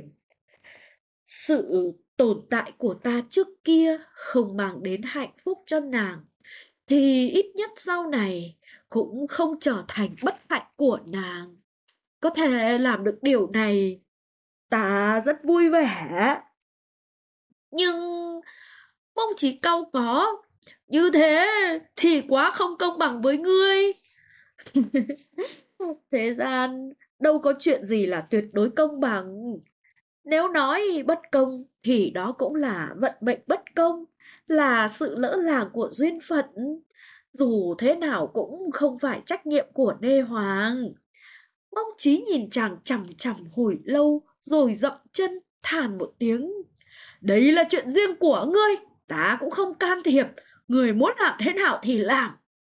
Sự tồn tại của ta trước kia không mang đến hạnh phúc cho nàng, thì ít nhất sau này cũng không trở thành bất hạnh của nàng. Có thể làm được điều này, ta rất vui vẻ. Nhưng Mông Chí cau có, như thế thì quá không công bằng với ngươi. Thế gian đâu có chuyện gì là tuyệt đối công bằng. Nếu nói bất công thì đó cũng là vận mệnh bất công, là sự lỡ làng của duyên phận. Dù thế nào cũng không phải trách nhiệm của Nê Hoàng. Mông Chí nhìn chàng chằm chằm hồi lâu rồi dậm chân thản một tiếng. Đấy là chuyện riêng của ngươi, ta cũng không can thiệp, người muốn làm thế nào thì làm.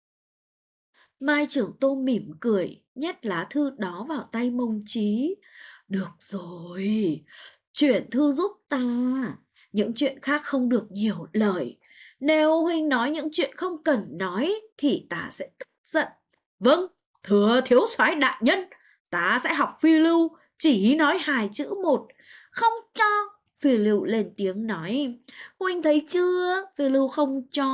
Mai Trưởng Tô mỉm cười, nhét lá thư đó vào tay Mông Chí. Được rồi, chuyển thư giúp ta, những chuyện khác không được nhiều lời. Nếu huynh nói những chuyện không cần nói thì ta sẽ tức giận. Vâng, thưa thiếu soái đại nhân, ta sẽ học phi lưu, chỉ nói 2 chữ một. Không cho. Phi lưu lên tiếng nói. Huynh thấy chưa, phi lưu không cho.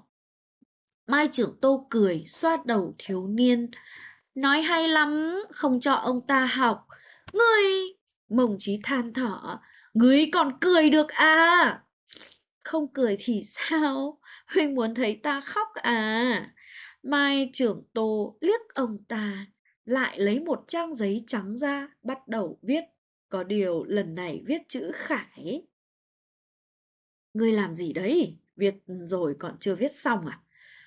Mai Trưởng Tô cười xoa đầu thiếu niên. Nói hay lắm, không cho ông ta học. Ngươi, Mông Chí than thở, ngươi còn cười được à? Không cười thì sao? Huynh muốn thấy ta khóc à? Mai Trưởng Tô liếc ông ta, lại lấy một trang giấy trắng ra, bắt đầu viết. Có điều lần này viết chữ Khải. Ngươi làm gì đấy? Viết rồi còn chưa viết xong à?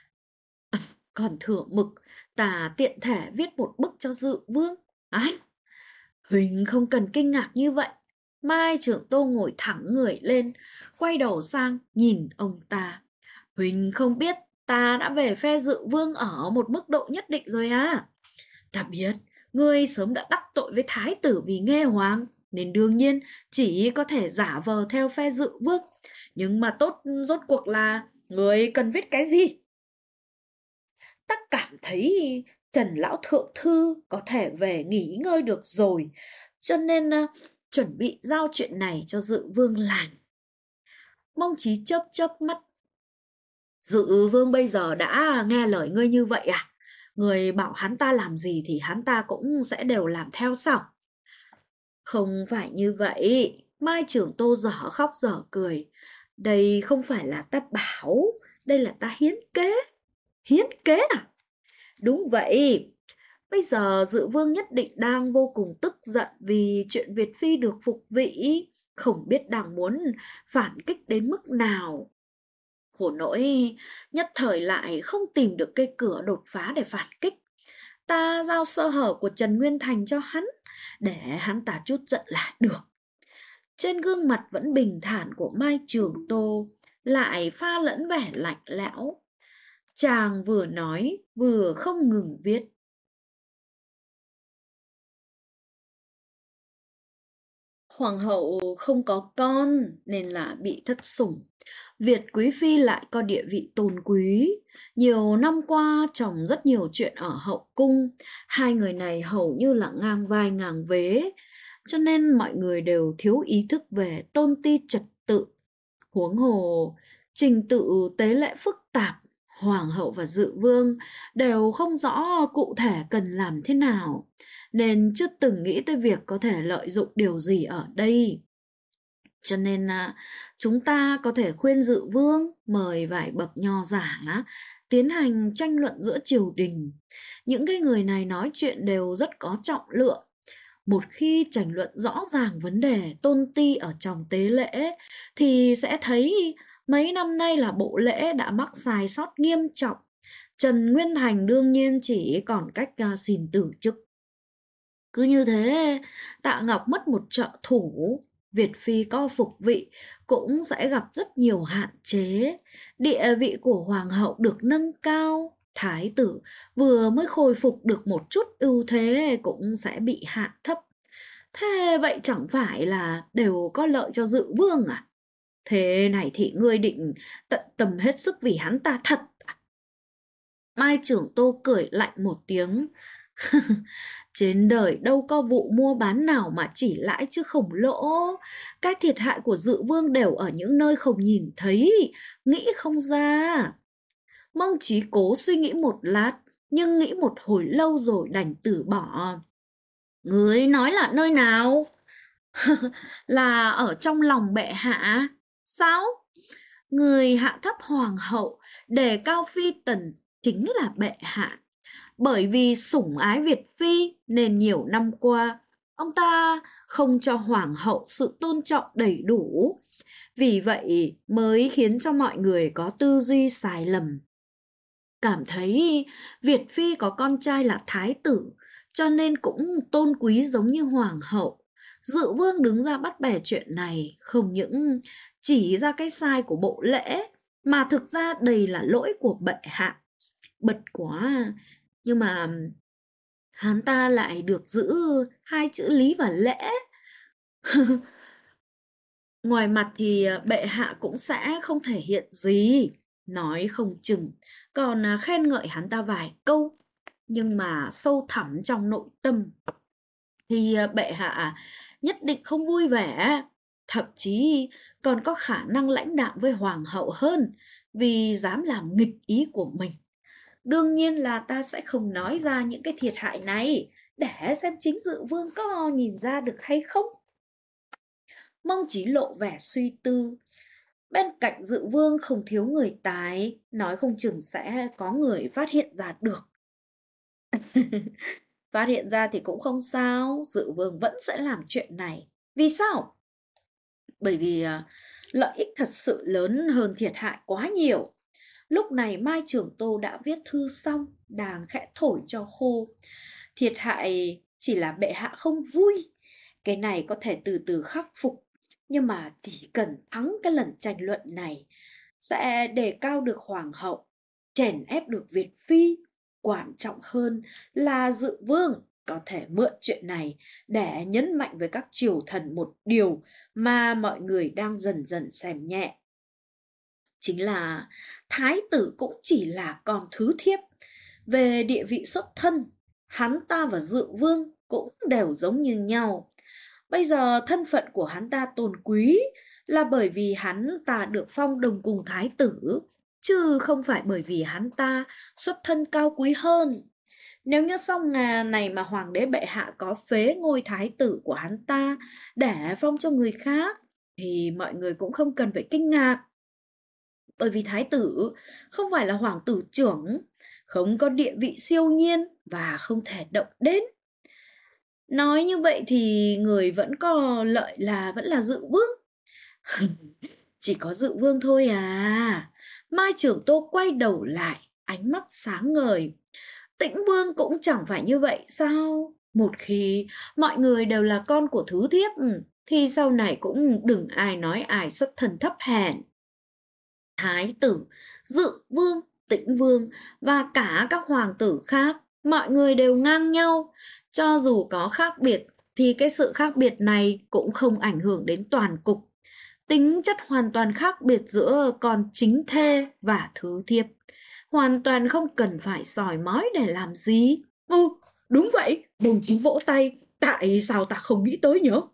Còn thừa mực, ta tiện thể viết một bức cho Dự Vương. Ái, Huỳnh không cần kinh ngạc như vậy. Mai Trưởng Tô ngồi thẳng người lên, quay đầu sang nhìn ông ta. Huỳnh không biết ta đã về phe Dự Vương ở một mức độ nhất định rồi à? Ta biết, ngươi sớm đã đắc tội với thái tử vì nghe hoàng, nên đương nhiên chỉ có thể giả vờ theo phe Dự Vương. Nhưng mà tốt rốt cuộc là ngươi cần viết cái gì? Ta cảm thấy Trần Lão Thượng Thư có thể về nghỉ ngơi được rồi, cho nên chuẩn bị giao chuyện này cho Dự Vương làm. Mông Chí chớp chớp mắt. Dự Vương bây giờ đã nghe lời ngươi như vậy à? Người bảo hắn ta làm gì thì hắn ta cũng sẽ đều làm theo sao? Không phải như vậy. Mai Trưởng Tô dở khóc dở cười. Đây không phải là ta bảo, đây là ta hiến kế. Hiến kế à? Đúng vậy. Bây giờ Dự Vương nhất định đang vô cùng tức giận vì chuyện Việt Phi được phục vị, không biết đang muốn phản kích đến mức nào. Khổ nỗi nhất thời lại không tìm được cây cửa đột phá để phản kích. Ta giao sơ hở của Trần Nguyên Thành cho hắn, để hắn ta chút giận là được. Trên gương mặt vẫn bình thản của Mai Trường Tô lại pha lẫn vẻ lạnh lẽo. Chàng vừa nói vừa không ngừng viết. Hoàng hậu không có con nên là bị thất sủng. Việt quý phi lại có địa vị tôn quý. Nhiều năm qua chồng rất nhiều chuyện ở hậu cung. Hai người này hầu như là ngang vai ngang vế. Cho nên mọi người đều thiếu ý thức về tôn ti trật tự. Huống hồ, trình tự tế lễ phức tạp. Hoàng hậu và Dự Vương đều không rõ cụ thể cần làm thế nào, nên chưa từng nghĩ tới việc có thể lợi dụng điều gì ở đây. Cho nên chúng ta có thể khuyên Dự Vương mời vài bậc nho giả tiến hành tranh luận giữa triều đình. Những cái người này nói chuyện đều rất có trọng lượng. Một khi tranh luận rõ ràng vấn đề tôn ti ở trong tế lễ thì sẽ thấy mấy năm nay là bộ lễ đã mắc sai sót nghiêm trọng. Trần Nguyên Thành đương nhiên chỉ còn cách xin từ chức. Cứ như thế, Tạ Ngọc mất một trợ thủ, Việt Phi có phục vị cũng sẽ gặp rất nhiều hạn chế. Địa vị của Hoàng hậu được nâng cao, Thái tử vừa mới khôi phục được một chút ưu thế cũng sẽ bị hạ thấp. Thế vậy chẳng phải là đều có lợi cho Dự Vương à? Thế này thì ngươi định tận tâm hết sức vì hắn ta thật à? Mai Trưởng Tô cười lạnh một tiếng. Trên đời đâu có vụ mua bán nào mà chỉ lãi chứ không lỗ. Cái thiệt hại của Dự Vương đều ở những nơi không nhìn thấy, nghĩ không ra. Mông Chí cố suy nghĩ một lát, nhưng nghĩ một hồi lâu rồi đành từ bỏ. Người nói là nơi nào? Là ở trong lòng bệ hạ. Sao? Người hạ thấp hoàng hậu, đề cao phi tần chính là bệ hạ. Bởi vì sủng ái Việt Phi nên nhiều năm qua, ông ta không cho hoàng hậu sự tôn trọng đầy đủ. Vì vậy mới khiến cho mọi người có tư duy sai lầm. Cảm thấy Việt Phi có con trai là thái tử, cho nên cũng tôn quý giống như hoàng hậu. Dự vương đứng ra bắt bẻ chuyện này, không những chỉ ra cái sai của bộ lễ, mà thực ra đây là lỗi của bệ hạ. Bật quá, nhưng mà hắn ta lại được giữ hai chữ lý và lễ. Ngoài mặt thì bệ hạ cũng sẽ không thể hiện gì, nói không chừng, còn khen ngợi hắn ta vài câu. Nhưng mà sâu thẳm trong nội tâm thì bệ hạ nhất định không vui vẻ, thậm chí còn có khả năng lãnh đạm với hoàng hậu hơn vì dám làm nghịch ý của mình. Đương nhiên là ta sẽ không nói ra những cái thiệt hại này để xem chính Dự vương có nhìn ra được hay không. Mông Chí lộ vẻ suy tư. Bên cạnh Dự vương không thiếu người tài, nói không chừng sẽ có người phát hiện ra được. Phát hiện ra thì cũng không sao, Dự vương vẫn sẽ làm chuyện này. Vì sao? Bởi vì lợi ích thật sự lớn hơn thiệt hại quá nhiều. Lúc này Mai Trưởng Tô đã viết thư xong, đang khẽ thổi cho khô. Thiệt hại chỉ là bệ hạ không vui. Cái này có thể từ từ khắc phục. Nhưng mà chỉ cần thắng cái lần tranh luận này, sẽ đề cao được hoàng hậu, chèn ép được Việt Phi. Quan trọng hơn là Dự vương có thể mượn chuyện này để nhấn mạnh với các triều thần một điều mà mọi người đang dần dần xem nhẹ. Chính là thái tử cũng chỉ là con thứ thiếp. Về địa vị xuất thân, hắn ta và Dự vương cũng đều giống như nhau. Bây giờ thân phận của hắn ta tôn quý là bởi vì hắn ta được phong đồng cùng thái tử, chứ không phải bởi vì hắn ta xuất thân cao quý hơn. Nếu như sau ngà này mà hoàng đế bệ hạ có phế ngôi thái tử của hắn ta để phong cho người khác, thì mọi người cũng không cần phải kinh ngạc. Bởi vì thái tử không phải là hoàng tử trưởng, không có địa vị siêu nhiên và không thể động đến. Nói như vậy thì người vẫn có lợi là vẫn là Dự vương. Chỉ có Dự vương thôi à? Mai Trưởng Tô quay đầu lại, ánh mắt sáng ngời. Tĩnh vương cũng chẳng phải như vậy sao? Một khi mọi người đều là con của thứ thiếp, thì sau này cũng đừng ai nói ai xuất thân thấp hèn. Thái tử, Dự vương, Tĩnh vương và cả các hoàng tử khác, mọi người đều ngang nhau. Cho dù có khác biệt thì cái sự khác biệt này cũng không ảnh hưởng đến toàn cục. Tính chất hoàn toàn khác biệt giữa con chính thê và thứ thiếp, hoàn toàn không cần phải soi mói để làm gì. Đúng vậy, đồng chí vỗ tay, tại sao ta không nghĩ tới nhở?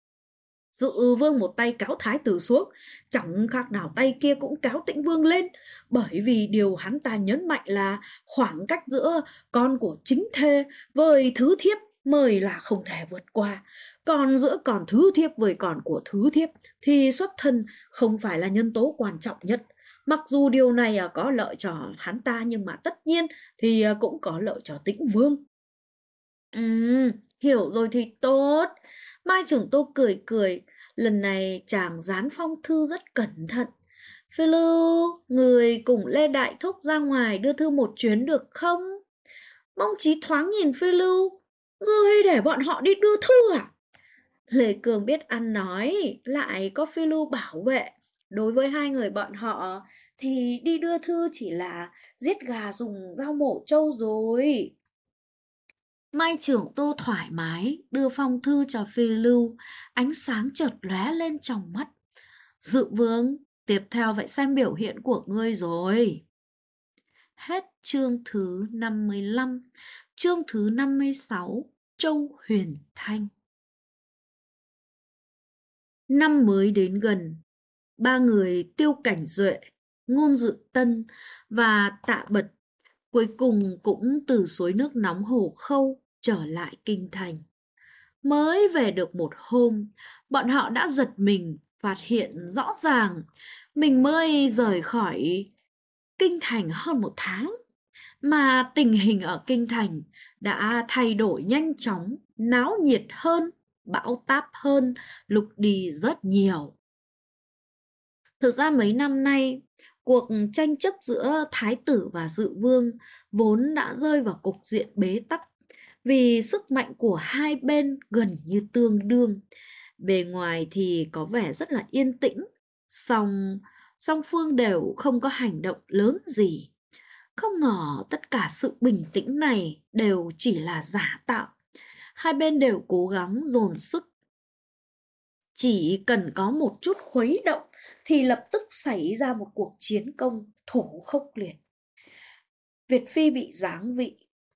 Dự vương một tay kéo thái tử xuống, chẳng khác nào tay kia cũng kéo Tĩnh vương lên, bởi vì điều hắn ta nhấn mạnh là khoảng cách giữa con của chính thê với thứ thiếp mới là không thể vượt qua. Còn giữa con thứ thiếp với con của thứ thiếp thì xuất thân không phải là nhân tố quan trọng nhất. Mặc dù điều này có lợi cho hắn ta, nhưng mà tất nhiên thì cũng có lợi cho Tĩnh vương. Hiểu rồi thì tốt. Mai Trưởng Tô cười cười. Lần này chàng dán phong thư rất cẩn thận. Phiêu Lưu, người cùng Lê Đại Thúc ra ngoài đưa thư một chuyến được không? Mông Chí thoáng nhìn Phiêu Lưu. Ngươi để bọn họ đi đưa thư à? Lê Cường biết ăn nói, lại có Phiêu Lưu bảo vệ. Đối với hai người bọn họ thì đi đưa thư chỉ là giết gà dùng dao mổ trâu rồi. Mai Trưởng Tô thoải mái đưa phong thư cho Phi Lưu, ánh sáng chợt lóe lên trong mắt. Dự vương, tiếp theo phải xem biểu hiện của ngươi rồi. Hết chương thứ 55, chương thứ 56, Châu Huyền Thanh. Năm mới đến gần, ba người Tiêu Cảnh Duệ, Ngôn Dự Tân và Tạ Bật cuối cùng cũng từ suối nước nóng Hồ Khâu trở lại kinh thành. Mới về được một hôm, bọn họ đã giật mình phát hiện rõ ràng mình mới rời khỏi kinh thành hơn một tháng, mà tình hình ở kinh thành đã thay đổi nhanh chóng, náo nhiệt hơn, bão táp hơn lúc đi rất nhiều. Thực ra mấy năm nay, cuộc tranh chấp giữa thái tử và dự vương vốn đã rơi vào cục diện bế tắc vì sức mạnh của hai bên gần như tương đương. Bề ngoài thì có vẻ rất là yên tĩnh, song phương đều không có hành động lớn gì. Không ngờ tất cả sự bình tĩnh này đều chỉ là giả tạo. Hai bên đều cố gắng dồn sức. Chỉ cần có một chút khuấy động thì lập tức xảy ra một cuộc chiến công thổ khốc liệt. Việt Phi bị giáng vị,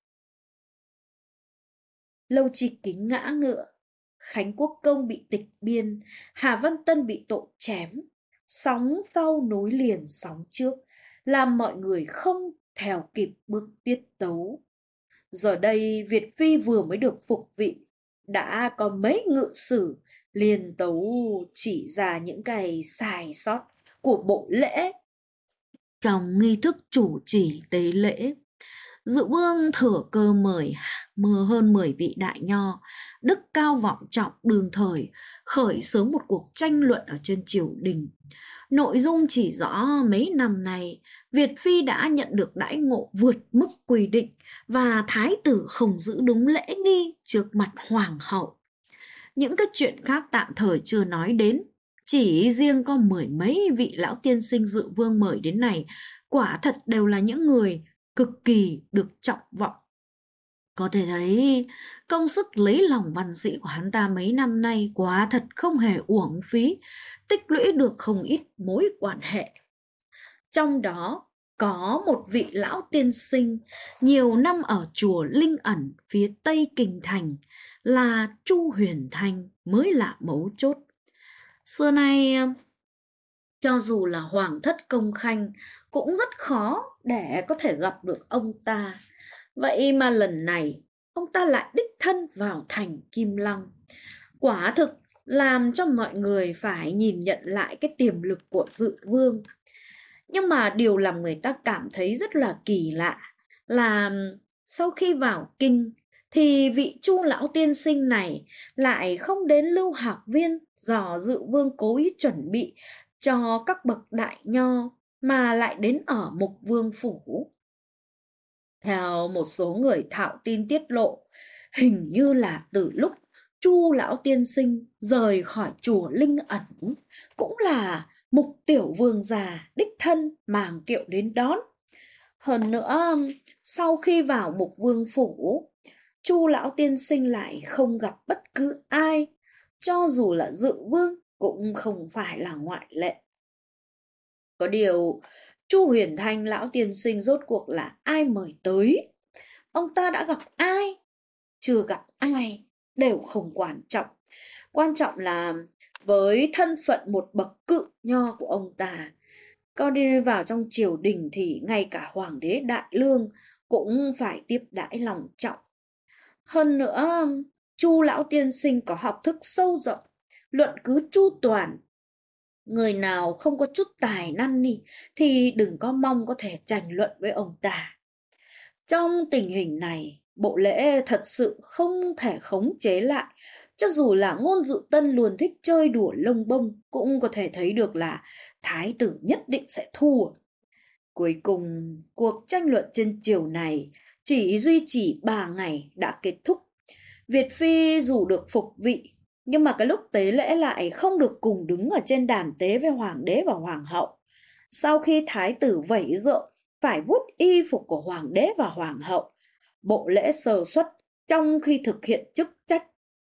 Lâu Chi Kính ngã ngựa, Khánh Quốc Công bị tịch biên, Hà Văn Tân bị tội chém. Sóng sau nối liền sóng trước, làm mọi người không theo kịp bước tiết tấu. Giờ đây Việt Phi vừa mới được phục vị, đã có mấy ngự sử liền tấu chỉ ra những cái sai sót của bộ lễ. Trong nghi thức chủ trì tế lễ, Dự Vương thừa cơ mời hơn 10 vị đại nho, đức cao vọng trọng đương thời, khởi xướng một cuộc tranh luận ở trên triều đình. Nội dung chỉ rõ mấy năm nay, Việt Phi đã nhận được đãi ngộ vượt mức quy định và thái tử không giữ đúng lễ nghi trước mặt hoàng hậu. Những cái chuyện khác tạm thời chưa nói đến, chỉ riêng có mười mấy vị lão tiên sinh Dự Vương mời đến này, quả thật đều là những người cực kỳ được trọng vọng. Có thể thấy công sức lấy lòng văn sĩ của hắn ta mấy năm nay quả thật không hề uổng phí, tích lũy được không ít mối quan hệ. Trong đó có một vị lão tiên sinh nhiều năm ở chùa Linh Ẩn phía tây kinh thành là Chu Huyền Thanh mới là mấu chốt. Xưa nay cho dù là hoàng thất công khanh cũng rất khó để có thể gặp được ông ta. Vậy mà lần này ông ta lại đích thân vào thành Kim Lăng. Quả thực làm cho mọi người phải nhìn nhận lại cái tiềm lực của Dự Vương. Nhưng mà điều làm người ta cảm thấy rất là kỳ lạ là sau khi vào kinh thì vị Chu lão tiên sinh này lại không đến Lưu Hạc Viên do Dự Vương cố ý chuẩn bị cho các bậc đại nho, mà lại đến ở Mục Vương phủ. Theo một số người thạo tin tiết lộ, hình như là từ lúc Chu lão tiên sinh rời khỏi chùa Linh Ẩn cũng là Mục tiểu vương già đích thân mang kiệu đến đón. Hơn nữa, sau khi vào Mục Vương phủ, Chu lão tiên sinh lại không gặp bất cứ ai, cho dù là Dự Vương cũng không phải là ngoại lệ. Có điều, Chu Huyền Thanh lão tiên sinh rốt cuộc là ai mời tới? Ông ta đã gặp ai? Chưa gặp ai đều không quan trọng. Quan trọng là với thân phận một bậc cự nho của ông ta, có đi vào trong triều đình thì ngay cả hoàng đế Đại Lương cũng phải tiếp đãi lòng trọng. Hơn nữa, Chu lão tiên sinh có học thức sâu rộng, luận cứ chu toàn. Người nào không có chút tài năng thì đừng có mong có thể tranh luận với ông ta. Trong tình hình này, bộ lễ thật sự không thể khống chế lại. Cho dù là Ngôn Dự Tân luôn thích chơi đùa lông bông, cũng có thể thấy được là thái tử nhất định sẽ thua. Cuối cùng, cuộc tranh luận trên triều này chỉ duy trì 3 ngày đã kết thúc. Việt Phi dù được phục vị, nhưng mà cái lúc tế lễ lại không được cùng đứng ở trên đàn tế với hoàng đế và hoàng hậu. Sau khi thái tử vẩy rượu, phải vuốt y phục của hoàng đế và hoàng hậu. Bộ lễ sơ suất trong khi thực hiện chức trách.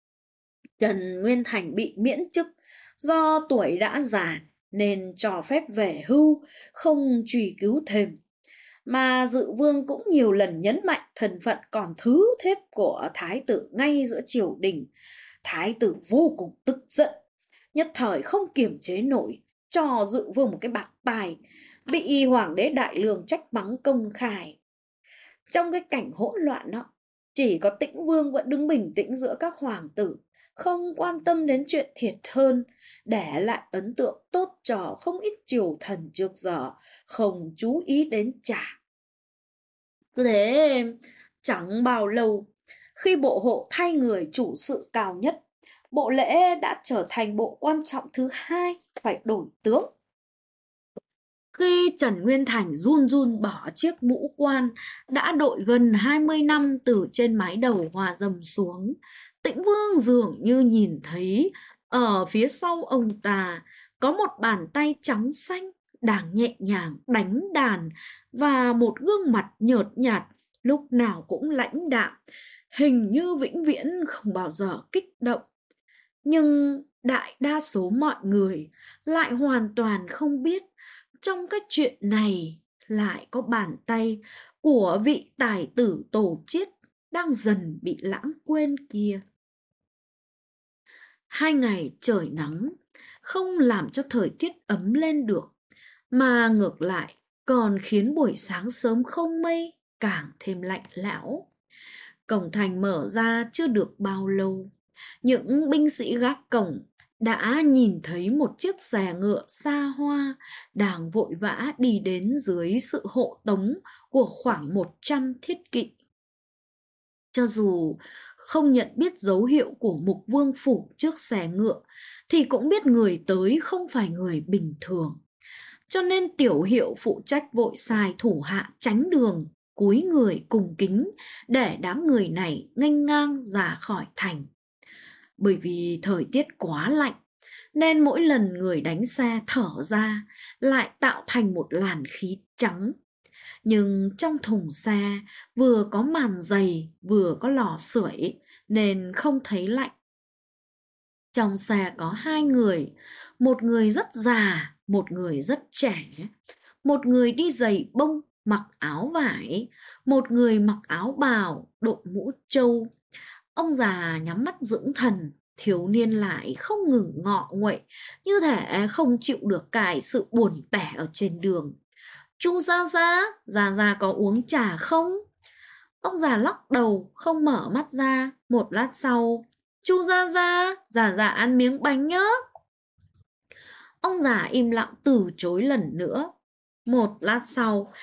Trần Nguyên Thành bị miễn chức do tuổi đã già nên cho phép về hưu, không truy cứu thêm. Mà Dự Vương cũng nhiều lần nhấn mạnh thân phận còn thứ thiếp của thái tử ngay giữa triều đình. Thái tử vô cùng tức giận, nhất thời không kiềm chế nổi, cho Dự Vương một cái bạt tai, bị hoàng đế Đại Lương trách mắng công khai. Trong cái cảnh hỗn loạn đó, chỉ có Tĩnh Vương vẫn đứng bình tĩnh giữa các hoàng tử, không quan tâm đến chuyện thiệt hơn, để lại ấn tượng tốt cho không ít triều thần trước giờ, không chú ý đến Trà. Cứ thế, chẳng bao lâu, khi bộ hộ thay người chủ sự cao nhất, bộ lễ đã trở thành bộ quan trọng thứ hai phải đổi tướng. Khi Trần Nguyên Thành run run bỏ chiếc mũ quan đã đội gần 20 năm từ trên mái đầu Hoa Dâm xuống, Tĩnh Vương dường như nhìn thấy ở phía sau ông ta có một bàn tay trắng xanh đang nhẹ nhàng đánh đàn và một gương mặt nhợt nhạt lúc nào cũng lãnh đạm, hình như vĩnh viễn không bao giờ kích động. Nhưng đại đa số mọi người lại hoàn toàn không biết trong cái chuyện này lại có bàn tay của vị tài tử Tổ Chiết đang dần bị lãng quên kia. 2 ngày trời nắng không làm cho thời tiết ấm lên được, mà ngược lại còn khiến buổi sáng sớm không mây càng thêm lạnh lẽo. Cổng thành mở ra chưa được bao lâu, những binh sĩ gác cổng đã nhìn thấy một chiếc xe ngựa xa hoa đang vội vã đi đến dưới sự hộ tống của khoảng 100 thiết kỵ. Cho dù không nhận biết dấu hiệu của Mục Vương phủ trước xe ngựa, thì cũng biết người tới không phải người bình thường. Cho nên Tiểu Hiệu phụ trách vội sai thủ hạ tránh đường, cúi người cung kính để đám người này nghênh ngang ra khỏi thành. Bởi vì thời tiết quá lạnh, nên mỗi lần người đánh xe thở ra lại tạo thành một làn khí trắng. Nhưng trong thùng xe vừa có màn giày vừa có lò sưởi nên không thấy lạnh. Trong xe có 2 người, một người rất già, một người rất trẻ. Một người đi giày bông, mặc áo vải, một người mặc áo bào, đội mũ trâu. Ông già nhắm mắt dưỡng thần, thiếu niên lại không ngừng ngọ nguậy, như thể không chịu được cái sự buồn tẻ ở trên đường. Chu Gia Gia có uống trà không? Ông già lắc đầu, không mở mắt ra. Một lát sau, Chu Gia ăn miếng bánh nhớ. Ông già im lặng từ chối lần nữa. Một lát sau,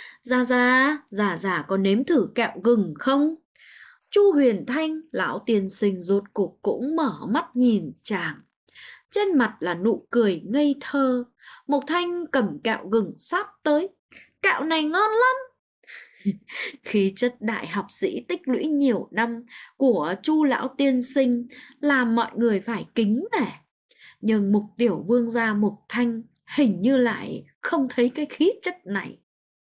Gia có nếm thử kẹo gừng không? Chu Huyền Thanh, lão tiên sinh rốt cục cũng mở mắt nhìn chàng. Trên mặt là nụ cười ngây thơ. Mộc Thanh cầm kẹo gừng sát tới. Kẹo này ngon lắm. Khí chất đại học sĩ tích lũy nhiều năm của Chu lão tiên sinh làm mọi người phải kính nể. Nhưng Mục tiểu vương gia Mộc Thanh hình như lại không thấy cái khí chất này.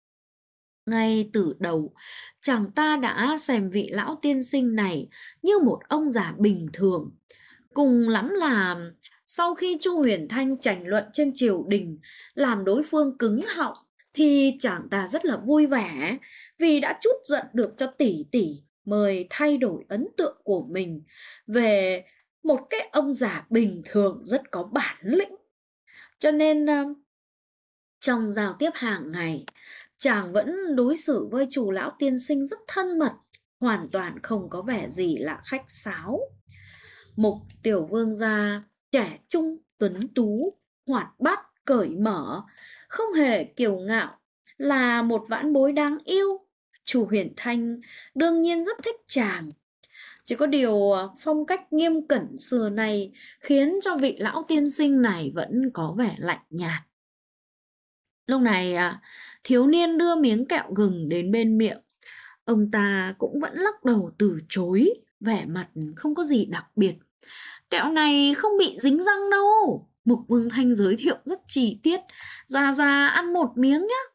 Ngay từ đầu, chàng ta đã xem vị lão tiên sinh này như một ông già bình thường. Cùng lắm là sau khi Chu Huyền Thanh tranh luận trên triều đình làm đối phương cứng họng, thì chàng ta rất là vui vẻ vì đã trút giận được cho tỷ tỷ, mời thay đổi ấn tượng của mình về một cái ông già bình thường rất có bản lĩnh. Cho nên trong giao tiếp hàng ngày, chàng vẫn đối xử với Chu lão tiên sinh rất thân mật, hoàn toàn không có vẻ gì là khách sáo. Mục tiểu vương gia trẻ trung, tuấn tú, hoạt bát, cởi mở, không hề kiêu ngạo, là một vãn bối đáng yêu. Chu Huyền Thanh đương nhiên rất thích chàng. Chỉ có điều phong cách nghiêm cẩn xưa này khiến cho vị lão tiên sinh này vẫn có vẻ lạnh nhạt. Lúc này thiếu niên đưa miếng kẹo gừng đến bên miệng. Ông ta cũng vẫn lắc đầu từ chối, vẻ mặt không có gì đặc biệt. Kẹo này không bị dính răng đâu. Mục Vương Thanh giới thiệu rất chi tiết. Gia ăn một miếng nhé.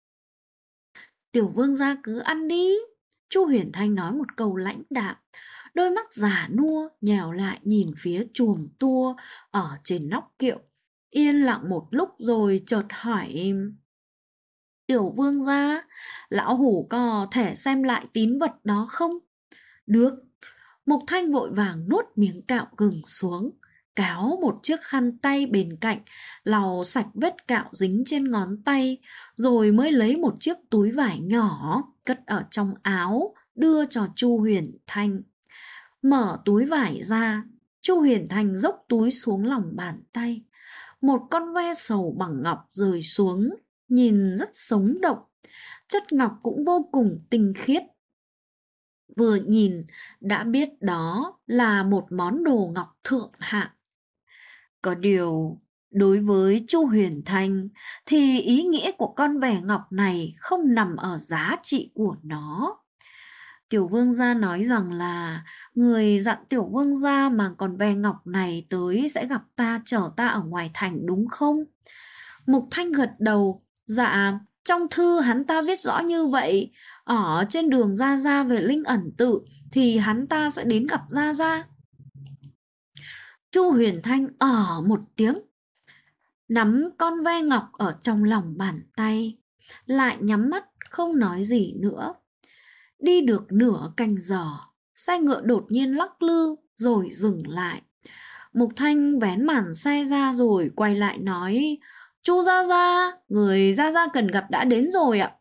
Tiểu vương gia cứ ăn đi. Chu Huyền Thanh nói một câu lãnh đạm. Đôi mắt già nua nhèo lại nhìn phía chùm tua ở trên nóc kiệu. Yên lặng một lúc rồi chợt hỏi: Tiểu vương gia, lão hủ có thể xem lại tín vật đó không? Được. Mục Thanh vội vàng nuốt miếng kẹo gừng xuống. cáo một chiếc khăn tay bên cạnh, lau sạch vết cạo dính trên ngón tay, rồi mới lấy một chiếc túi vải nhỏ cất ở trong áo, đưa cho Chu Huyền Thanh. Mở túi vải ra, Chu Huyền Thanh dốc túi xuống lòng bàn tay. Một con ve sầu bằng ngọc rơi xuống, nhìn rất sống động. Chất ngọc cũng vô cùng tinh khiết. Vừa nhìn đã biết đó là một món đồ ngọc thượng hạng. Có điều, đối với Chu Huyền Thanh thì ý nghĩa của con ve ngọc này không nằm ở giá trị của nó. Tiểu vương gia nói rằng là người dặn tiểu vương gia mang con ve ngọc này tới sẽ gặp ta, chở ta ở ngoài thành đúng không? Mục Thanh gật đầu, dạ, trong thư hắn ta viết rõ như vậy. Ở trên đường Gia Gia về Linh Ẩn Tự thì hắn ta sẽ đến gặp Gia Gia. Chu Huyền Thanh một tiếng, nắm con ve ngọc ở trong lòng bàn tay, lại nhắm mắt không nói gì nữa. Đi được nửa canh giờ, xe ngựa đột nhiên lắc lư rồi dừng lại. Mục Thanh vén màn xe ra rồi quay lại nói, Chu Gia Gia, người Gia Gia cần gặp đã đến rồi ạ.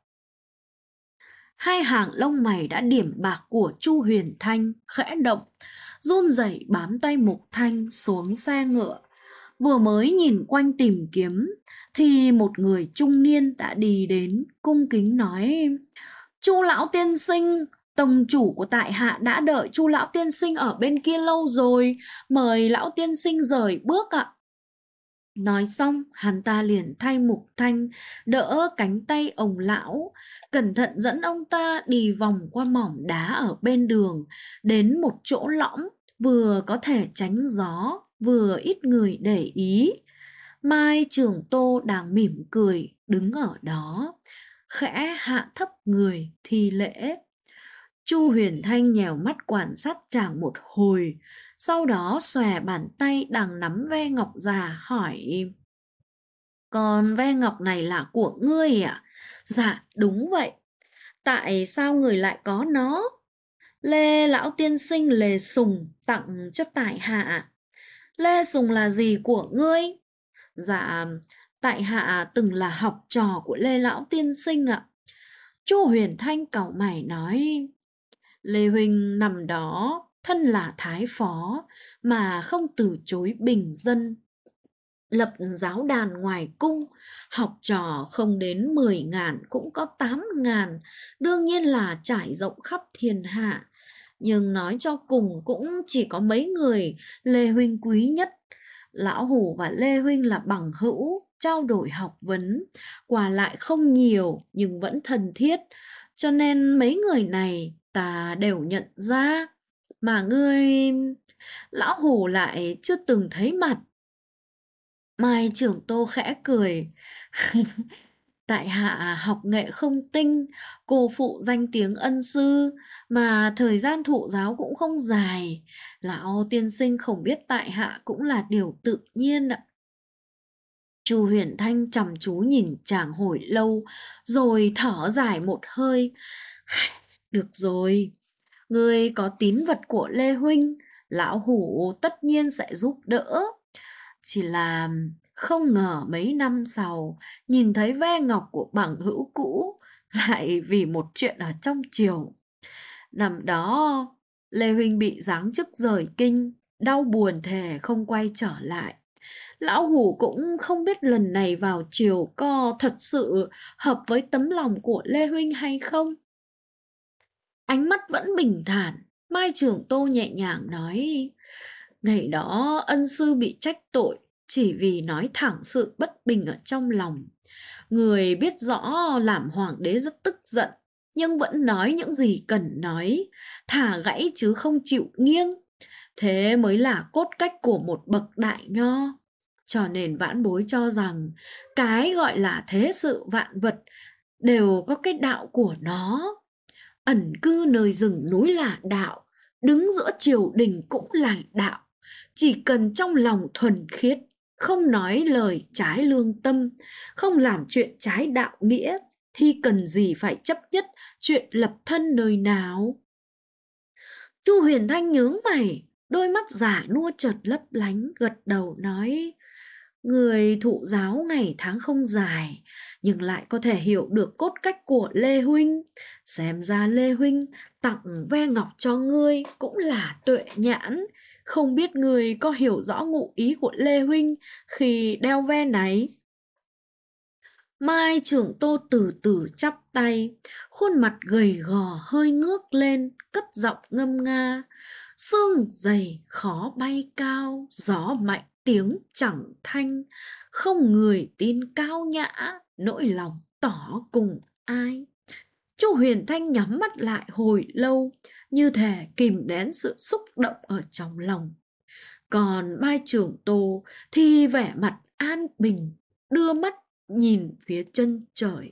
Hai hàng lông mày đã điểm bạc của Chu Huyền Thanh khẽ động, run rẩy bám tay Mục Thanh xuống xe ngựa. Vừa mới nhìn quanh tìm kiếm thì một người trung niên đã đi đến, cung kính nói, Chu lão tiên sinh, tông chủ của tại hạ đã đợi Chu lão tiên sinh ở bên kia lâu rồi, mời lão tiên sinh rời bước ạ. Nói xong, hắn ta liền thay Mục Thanh đỡ cánh tay ông lão, cẩn thận dẫn ông ta đi vòng qua mỏm đá ở bên đường, đến một chỗ lõm, vừa có thể tránh gió, vừa ít người để ý. Mai Trường Tô đang mỉm cười, đứng ở đó, khẽ hạ thấp người thi lễ. Chu Huyền Thanh nhèo mắt quan sát chàng một hồi, sau đó xòe bàn tay đang nắm ve ngọc ra hỏi, còn ve ngọc này là của ngươi à? Dạ đúng vậy. Tại sao người lại có nó? Lê lão tiên sinh Lê Sùng tặng cho tại hạ. Lê Sùng là gì của ngươi? Dạ, tại hạ từng là học trò của Lê lão tiên sinh ạ. Chu Huyền Thanh cau mày nói, Lê huynh năm đó thân là thái phó mà không từ chối bình dân, lập giáo đàn ngoài cung, học trò không đến 10.000 cũng có 8.000, đương nhiên là trải rộng khắp thiên hạ. Nhưng nói cho cùng cũng chỉ có mấy người Lê huynh quý nhất. Lão Hủ và Lê huynh là bằng hữu, trao đổi học vấn, qua lại không nhiều nhưng vẫn thân thiết, cho nên mấy người này ta đều nhận ra, mà ngươi, Lão Hủ lại chưa từng thấy mặt. Mai Trưởng Tô khẽ cười. Tại hạ học nghệ không tinh, cô phụ danh tiếng ân sư, mà thời gian thụ giáo cũng không dài. Lão tiên sinh không biết tại hạ cũng là điều tự nhiên ạ. Chu Huyền Thanh chăm chú nhìn chàng hồi lâu, rồi thở dài một hơi. Được rồi, ngươi có tín vật của Lê huynh, lão hủ tất nhiên sẽ giúp đỡ. Chỉ là không ngờ mấy năm sau, nhìn thấy ve ngọc của bằng hữu cũ, lại vì một chuyện ở trong triều. Năm đó, Lê huynh bị giáng chức rời kinh, đau buồn thề không quay trở lại. Lão hủ cũng không biết lần này vào triều có thật sự hợp với tấm lòng của Lê huynh hay không. Ánh mắt vẫn bình thản, Mai Trường Tô nhẹ nhàng nói, ngày đó ân sư bị trách tội chỉ vì nói thẳng sự bất bình ở trong lòng. Người biết rõ làm hoàng đế rất tức giận, nhưng vẫn nói những gì cần nói, thả gãy chứ không chịu nghiêng. Thế mới là cốt cách của một bậc đại nho. Cho nên vãn bối cho rằng cái gọi là thế sự vạn vật đều có cái đạo của nó. Ẩn cư nơi rừng núi là đạo, đứng giữa triều đình cũng là đạo. Chỉ cần trong lòng thuần khiết, không nói lời trái lương tâm, không làm chuyện trái đạo nghĩa, thì cần gì phải chấp nhất chuyện lập thân nơi nào. Chu Huyền Thanh nhướng mày, Đôi mắt giả nua chợt lấp lánh, gật đầu nói: người thụ giáo ngày tháng không dài, nhưng lại có thể hiểu được cốt cách của Lê huynh. Xem ra Lê huynh tặng ve ngọc cho ngươi cũng là tuệ nhãn. Không biết người có hiểu rõ ngụ ý của Lê huynh khi đeo ve này? Mai Trưởng Tô từ từ chắp tay, khuôn mặt gầy gò hơi ngước lên, cất giọng ngâm nga. Sương dày khó bay cao, gió mạnh tiếng chẳng thanh. Không người tin cao nhã, nỗi lòng tỏ cùng ai. Chu Huyền Thanh nhắm mắt lại hồi lâu, như thể kìm nén sự xúc động ở trong lòng. Còn Mai Trưởng Tô thì vẻ mặt an bình, đưa mắt nhìn phía chân trời.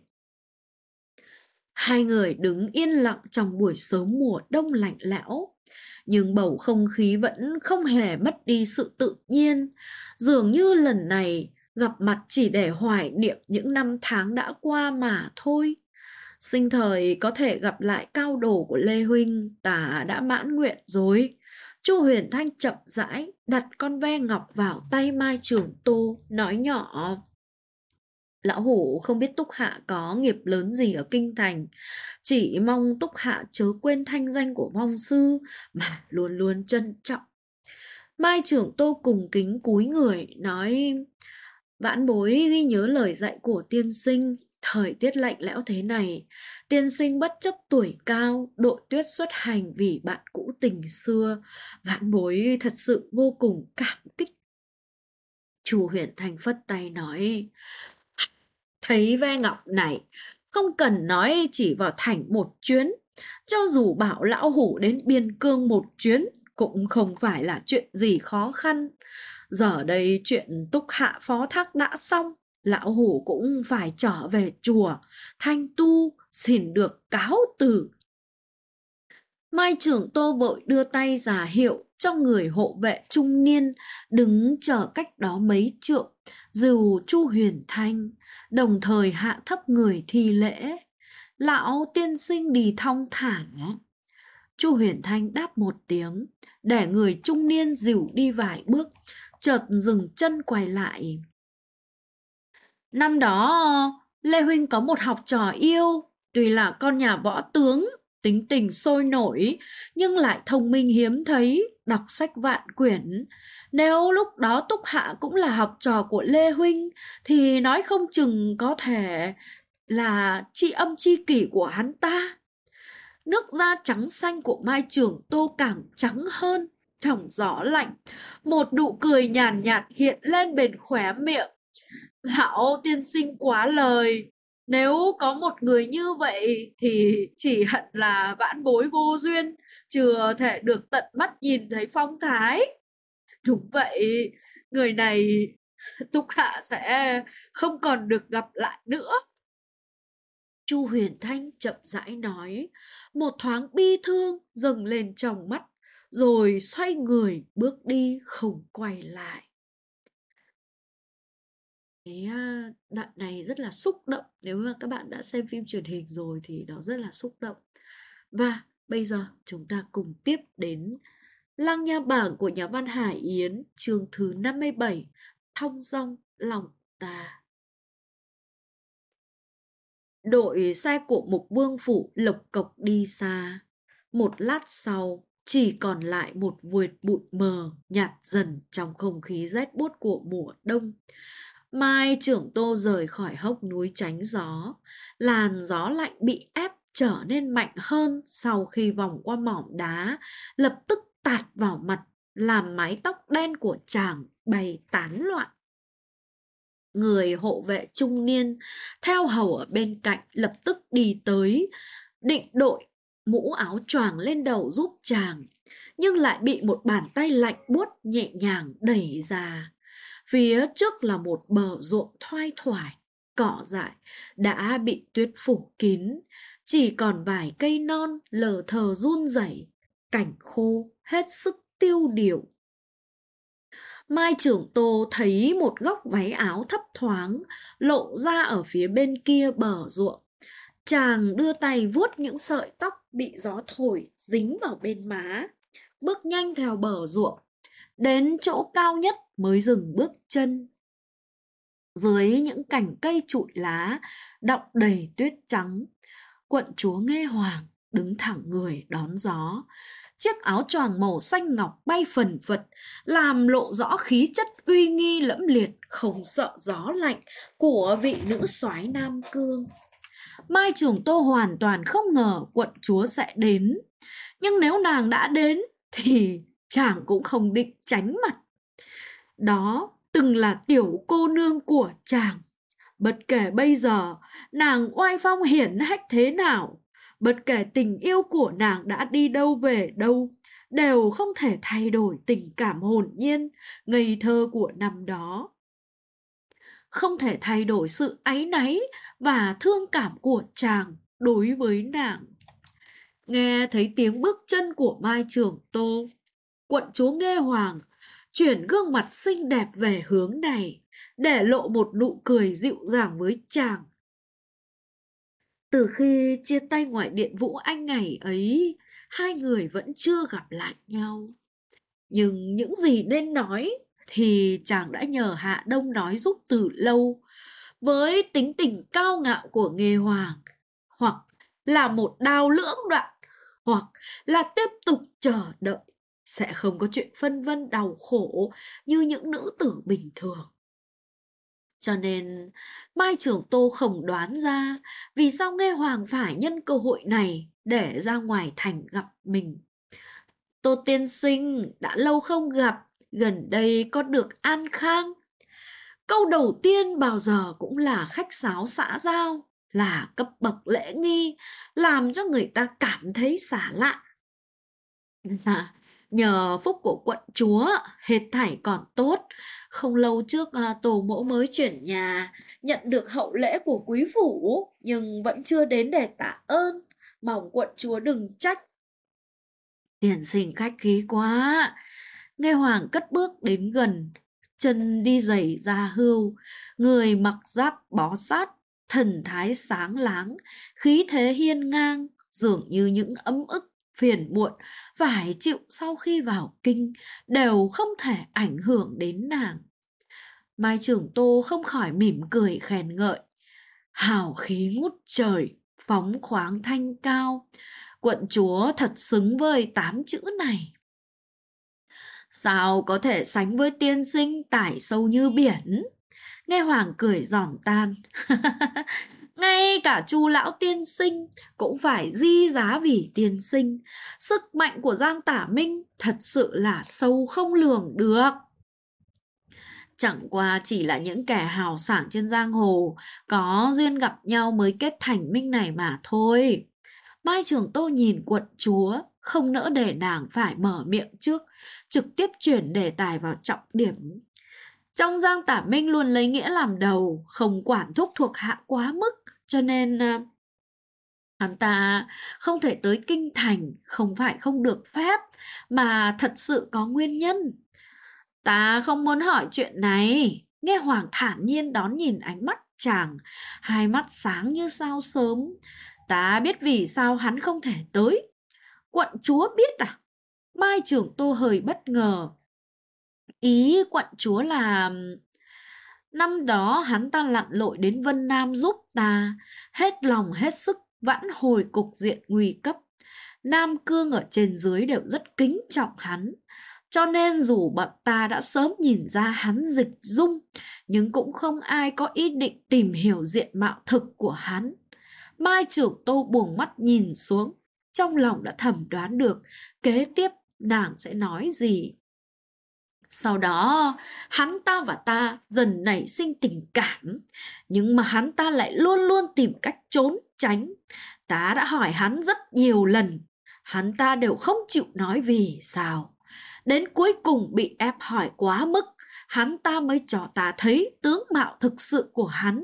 Hai người đứng yên lặng trong buổi sớm mùa đông lạnh lẽo, nhưng bầu không khí vẫn không hề mất đi sự tự nhiên. Dường như lần này gặp mặt chỉ để hoài niệm những năm tháng đã qua mà thôi. Sinh thời có thể gặp lại cao đồ của Lê huynh, ta đã mãn nguyện rồi. Chu Huyền Thanh chậm rãi đặt con ve ngọc vào tay Mai Trưởng Tô, nói nhỏ: lão hủ không biết Túc Hạ có nghiệp lớn gì ở kinh thành, chỉ mong Túc Hạ chớ quên thanh danh của vong sư mà luôn luôn trân trọng. Mai Trưởng Tô cùng kính cúi người nói: vãn bối ghi nhớ lời dạy của tiên sinh. Thời tiết lạnh lẽo thế này, tiên sinh bất chấp tuổi cao, đội tuyết xuất hành vì bạn cũ tình xưa. Vãn bối thật sự vô cùng cảm kích. Chu Huyền Thanh phất tay nói: thấy ve ngọc này, không cần nói chỉ vào thành một chuyến. Cho dù bảo lão hủ đến biên cương một chuyến, cũng không phải là chuyện gì khó khăn. Giờ đây chuyện Túc Hạ phó thác đã xong, lão hủ cũng phải trở về chùa thanh tu, xin được cáo từ. Mai Trưởng Tô vội đưa tay ra hiệu cho người hộ vệ trung niên đứng chờ cách đó mấy trượng, dìu Chu Huyền Thanh, đồng thời hạ thấp người thi lễ: lão tiên sinh đi thong thả. Chu Huyền Thanh đáp một tiếng, để người trung niên dìu đi vài bước, chợt dừng chân quay lại. Năm đó Lê huynh có một học trò yêu, tuy là con nhà võ tướng, tính tình sôi nổi, nhưng lại thông minh hiếm thấy, đọc sách vạn quyển. Nếu lúc đó Túc Hạ cũng là học trò của Lê huynh, thì nói không chừng có thể là tri âm tri kỷ của hắn ta. Nước da trắng xanh của Mai Trưởng Tô càng trắng hơn trong gió lạnh. Một nụ cười nhàn nhạt hiện lên bên khóe miệng. Lão tiên sinh quá lời. Nếu có một người như vậy thì chỉ hận là vãn bối vô duyên, chưa thể được tận mắt nhìn thấy phong thái. Đúng vậy, người này Túc Hạ sẽ không còn được gặp lại nữa. Chu Huyền Thanh chậm rãi nói, một thoáng bi thương dâng lên trong mắt, rồi xoay người bước đi không quay lại. Cái đoạn này rất là xúc động. Nếu mà các bạn đã xem phim truyền hình rồi thì nó rất là xúc động. Và bây giờ chúng ta cùng tiếp đến Lăng Nha Bảng của nhà văn Hải Yến, chương thứ 57, Thong dong lòng ta. Đội xe của Mục Vương Phủ lộc cộc đi xa. Một lát sau, chỉ còn lại một vệt bụi mờ nhạt dần trong không khí rét buốt của mùa đông. Mai Trưởng Tô rời khỏi hốc núi tránh gió. Làn gió lạnh bị ép trở nên mạnh hơn sau khi vòng qua mỏm đá, lập tức tạt vào mặt, làm mái tóc đen của chàng bay tán loạn. Người hộ vệ trung niên theo hầu ở bên cạnh lập tức đi tới, định đội mũ áo choàng lên đầu giúp chàng, nhưng lại bị một bàn tay lạnh buốt nhẹ nhàng đẩy ra. Phía trước là một bờ ruộng thoai thoải, cỏ dại đã bị tuyết phủ kín, chỉ còn vài cây non lờ thờ run rẩy, cảnh khô hết sức tiêu điều. Mai Trưởng Tô thấy một góc váy áo thấp thoáng lộ ra ở phía bên kia bờ ruộng. Chàng đưa tay vuốt những sợi tóc bị gió thổi dính vào bên má, bước nhanh theo bờ ruộng, đến chỗ cao nhất mới dừng bước chân. Dưới những cành cây trụi lá đọng đầy tuyết trắng, quận chúa Nghe Hoàng đứng thẳng người đón gió. Chiếc áo choàng màu xanh ngọc bay phần phật, làm lộ rõ khí chất uy nghi lẫm liệt, không sợ gió lạnh của vị nữ soái Nam Cương. Mai Trường Tô hoàn toàn không ngờ quận chúa sẽ đến, nhưng nếu nàng đã đến thì chàng cũng không định tránh mặt. Đó từng là tiểu cô nương của chàng. Bất kể bây giờ nàng oai phong hiển hách thế nào, bất kể tình yêu của nàng đã đi đâu về đâu, đều không thể thay đổi tình cảm hồn nhiên, ngây thơ của năm đó. Không thể thay đổi sự áy náy và thương cảm của chàng đối với nàng. Nghe thấy tiếng bước chân của Mai Trường Tô, quận chúa Nghe Hoàng chuyển gương mặt xinh đẹp về hướng này, để lộ một nụ cười dịu dàng với chàng. Từ khi chia tay ngoài điện Vũ Anh ngày ấy, hai người vẫn chưa gặp lại nhau. Nhưng những gì nên nói thì chàng đã nhờ Hạ Đông nói giúp từ lâu. Với tính tình cao ngạo của Nghê Hoàng, hoặc là một đao lưỡng đoạn, hoặc là tiếp tục chờ đợi, sẽ không có chuyện phân vân đau khổ như những nữ tử bình thường. Cho nên Mai Trường Tô không đoán ra vì sao Nghê Hoàng phải nhân cơ hội này để ra ngoài thành gặp mình. Tô tiên sinh, đã lâu không gặp, gần đây có được an khang? Câu đầu tiên bao giờ cũng là khách sáo xã giao, là cấp bậc lễ nghi, làm cho người ta cảm thấy xả lạ. Nhờ phúc của quận chúa, hết thảy còn tốt. Không lâu trước tổ mẫu mới chuyển nhà, nhận được hậu lễ của quý phủ, nhưng vẫn chưa đến để tạ ơn. Mong quận chúa đừng trách. Tiên sinh khách khí quá. Nghe Hoàng cất bước đến gần, chân đi giày da hươu, người mặc giáp bó sát, thần thái sáng láng, khí thế hiên ngang, dường như những ấm ức phiền muộn phải chịu sau khi vào kinh đều không thể ảnh hưởng đến nàng. Mai Trường Tô không khỏi mỉm cười khen ngợi. Hào khí ngút trời, phóng khoáng thanh cao, quận chúa thật xứng với 8 chữ này. Sao có thể sánh với tiên sinh tải sâu như biển? Nghe Hoàng cười giòn tan. Ngay cả Chu lão tiên sinh cũng phải di giá vì tiên sinh. Sức mạnh của Giang Tả Minh thật sự là sâu không lường được. Chẳng qua chỉ là những kẻ hào sảng trên giang hồ, có duyên gặp nhau mới kết thành minh này mà thôi. Mai Trường Tô nhìn quận chúa, không nỡ để nàng phải mở miệng trước, trực tiếp chuyển đề tài vào trọng điểm. Trong Giang Tả Minh luôn lấy nghĩa làm đầu, không quản thúc thuộc hạ quá mức, cho nên hắn ta không thể tới kinh thành, không phải không được phép, mà thật sự có nguyên nhân. Ta không muốn hỏi chuyện này. Nghe Hoàng thản nhiên đón nhìn ánh mắt chàng, hai mắt sáng như sao sớm. Ta biết vì sao hắn không thể tới. Quận chúa biết à? Mai Trường Tô hơi bất ngờ. Ý quận chúa là năm đó hắn ta lặn lội đến Vân Nam giúp ta, hết lòng hết sức vãn hồi cục diện nguy cấp. Nam Cương ở trên dưới đều rất kính trọng hắn. Cho nên dù bọn ta đã sớm nhìn ra hắn dịch dung, nhưng cũng không ai có ý định tìm hiểu diện mạo thực của hắn. Mai Trường Tô buông mắt nhìn xuống, trong lòng đã thầm đoán được kế tiếp nàng sẽ nói gì. Sau đó, hắn ta và ta dần nảy sinh tình cảm, nhưng mà hắn ta lại luôn luôn tìm cách trốn tránh. Ta đã hỏi hắn rất nhiều lần, hắn ta đều không chịu nói vì sao. Đến cuối cùng bị ép hỏi quá mức, hắn ta mới cho ta thấy tướng mạo thực sự của hắn.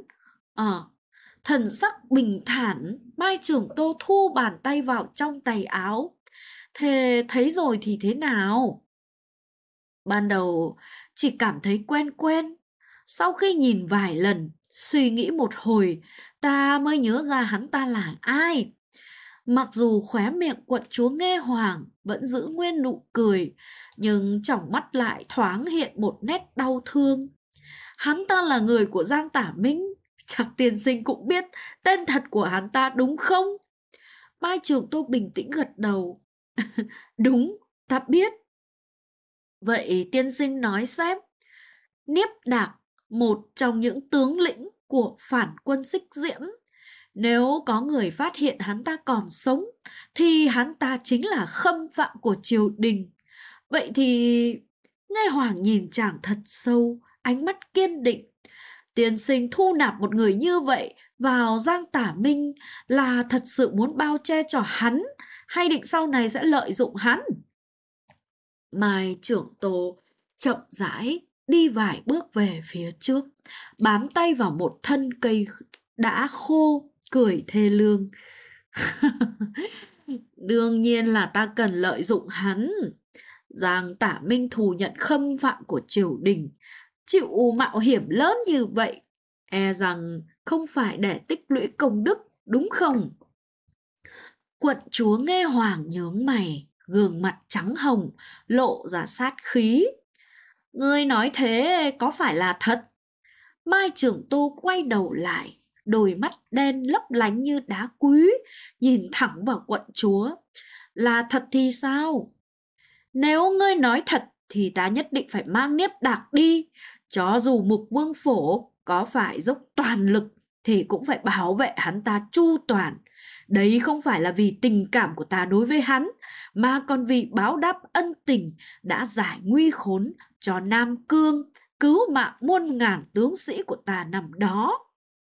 Thần sắc bình thản, Mai Trường Tô thu bàn tay vào trong tay áo. Thế thấy rồi thì thế nào? Ban đầu chỉ cảm thấy quen quen. Sau khi nhìn vài lần, suy nghĩ một hồi, ta mới nhớ ra hắn ta là ai. Mặc dù khóe miệng quận chúa Nghe Hoàng vẫn giữ nguyên nụ cười, nhưng trong mắt lại thoáng hiện một nét đau thương. Hắn ta là người của Giang Tả Minh, chắc tiên sinh cũng biết tên thật của hắn ta đúng không? Mai Trường Tô bình tĩnh gật đầu. Đúng, ta biết. Vậy tiên sinh nói xem. Niếp Đạc, một trong những tướng lĩnh của phản quân Xích Diễm. Nếu có người phát hiện hắn ta còn sống, thì hắn ta chính là khâm phạm của triều đình. Vậy thì... Nghe Hoàng nhìn chàng thật sâu, ánh mắt kiên định. Tiên sinh thu nạp một người như vậy vào Giang Tả Minh là thật sự muốn bao che cho hắn, hay định sau này sẽ lợi dụng hắn? Mai Trưởng Tô chậm rãi đi vài bước về phía trước, bám tay vào một thân cây đã khô, cười thê lương. Đương nhiên là ta cần lợi dụng hắn. Giang Tả Minh thù nhận khâm phạm của triều đình, chịu mạo hiểm lớn như vậy, e rằng không phải để tích lũy công đức, đúng không? Quận chúa Nghe Hoàng nhướng mày, gương mặt trắng hồng, lộ ra sát khí. Ngươi nói thế có phải là thật? Mai Trường Tô quay đầu lại, đôi mắt đen lấp lánh như đá quý, nhìn thẳng vào quận chúa. Là thật thì sao? Nếu ngươi nói thật thì ta nhất định phải mang Niếp Đạc đi. Cho dù Mục Vương Phổ có phải dốc toàn lực thì cũng phải bảo vệ hắn ta chu toàn. Đấy không phải là vì tình cảm của ta đối với hắn, mà còn vì báo đáp ân tình đã giải nguy khốn cho Nam Cương, cứu mạng muôn ngàn tướng sĩ của ta năm đó.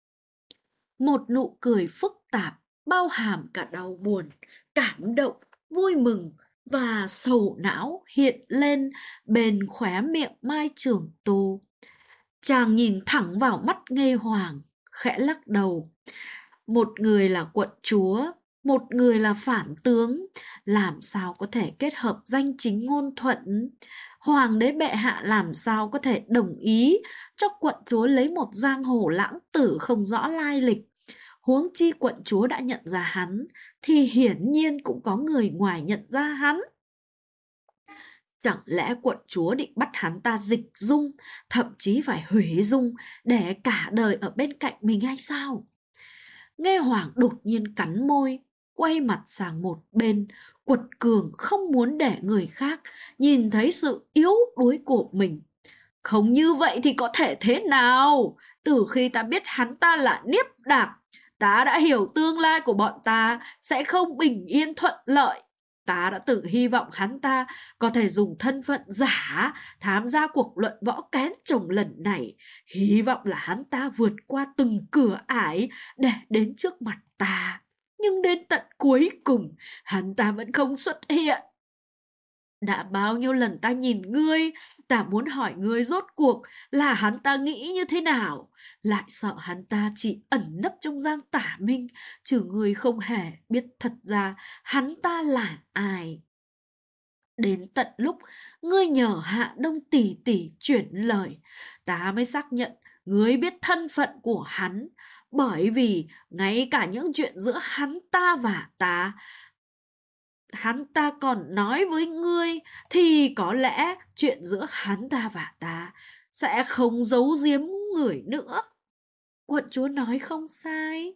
Một nụ cười phức tạp, bao hàm cả đau buồn, cảm động, vui mừng và sầu não hiện lên bên khóe miệng Mai Trường Tô. Chàng nhìn thẳng vào mắt Nghe Hoàng, khẽ lắc đầu. Một người là quận chúa, một người là phản tướng, làm sao có thể kết hợp danh chính ngôn thuận? Hoàng đế bệ hạ làm sao có thể đồng ý cho quận chúa lấy một giang hồ lãng tử không rõ lai lịch? Huống chi quận chúa đã nhận ra hắn, thì hiển nhiên cũng có người ngoài nhận ra hắn. Chẳng lẽ quận chúa định bắt hắn ta dịch dung, thậm chí phải hủy dung để cả đời ở bên cạnh mình hay sao? Nghe Hoàng đột nhiên cắn môi, quay mặt sang một bên, quật cường không muốn để người khác nhìn thấy sự yếu đuối của mình. Không như vậy thì có thể thế nào? Từ khi ta biết hắn ta là Niếp Đạc, ta đã hiểu tương lai của bọn ta sẽ không bình yên thuận lợi. Ta đã từng hy vọng hắn ta có thể dùng thân phận giả tham gia cuộc luận võ kén chồng lần này. Hy vọng là hắn ta vượt qua từng cửa ải để đến trước mặt ta. Nhưng đến tận cuối cùng, hắn ta vẫn không xuất hiện. Đã bao nhiêu lần ta nhìn ngươi, ta muốn hỏi ngươi rốt cuộc là hắn ta nghĩ như thế nào. Lại sợ hắn ta chỉ ẩn nấp trong Giang Tả Minh, chứ ngươi không hề biết thật ra hắn ta là ai. Đến tận lúc ngươi nhờ Hạ Đông tỷ tỷ chuyển lời, ta mới xác nhận ngươi biết thân phận của hắn. Bởi vì ngay cả những chuyện giữa hắn ta và ta, hắn ta còn nói với ngươi, thì có lẽ chuyện giữa hắn ta và ta sẽ không giấu giếm người nữa. Quận chúa nói không sai.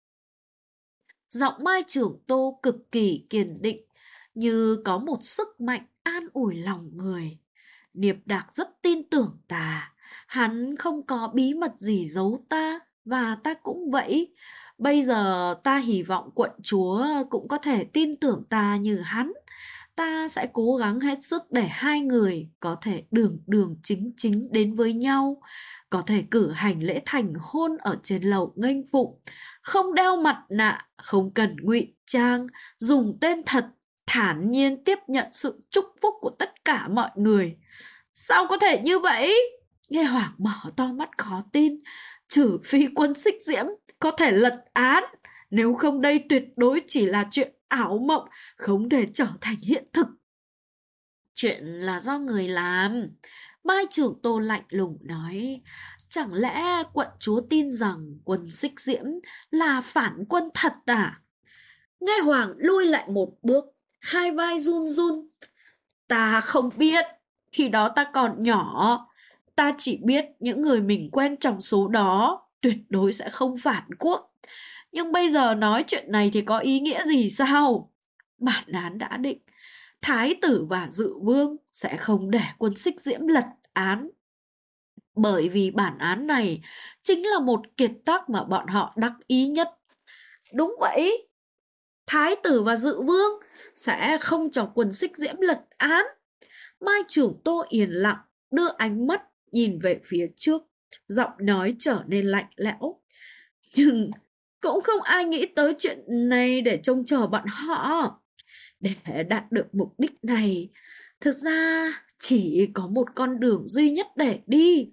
Giọng Mai Trưởng Tô cực kỳ kiên định, như có một sức mạnh an ủi lòng người. Niệp Đạc rất tin tưởng ta, hắn không có bí mật gì giấu ta, và ta cũng vậy. Bây giờ ta hy vọng quận chúa cũng có thể tin tưởng ta như hắn. Ta sẽ cố gắng hết sức để hai người có thể đường đường chính chính đến với nhau, có thể cử hành lễ thành hôn ở trên lầu nghênh phụng, không đeo mặt nạ, không cần ngụy trang, dùng tên thật, thản nhiên tiếp nhận sự chúc phúc của tất cả mọi người. Sao có thể như vậy? Nghe Hoàng mở to mắt khó tin. Trừ phi quân Xích Diễm có thể lật án, nếu không đây tuyệt đối chỉ là chuyện ảo mộng, không thể trở thành hiện thực. Chuyện là do người làm. Mai Trường Tô lạnh lùng nói. Chẳng lẽ quận chúa tin rằng quân Xích Diễm là phản quân thật à? Nghe Hoàng lui lại một bước, hai vai run run. Ta không biết, khi đó ta còn nhỏ. Ta chỉ biết những người mình quen trong số đó tuyệt đối sẽ không phản quốc. Nhưng bây giờ nói chuyện này thì có ý nghĩa gì sao? Bản án đã định, Thái tử và Dự Vương sẽ không để quân Xích Diễm lật án. Bởi vì bản án này chính là một kiệt tác mà bọn họ đắc ý nhất. Đúng vậy, Thái tử và Dự Vương sẽ không cho quân Xích Diễm lật án. Mai Trưởng Tô yên lặng, đưa ánh mắt nhìn về phía trước, giọng nói trở nên lạnh lẽo. Nhưng cũng không ai nghĩ tới chuyện này để trông chờ bọn họ. Để đạt được mục đích này, thực ra chỉ có một con đường duy nhất để đi.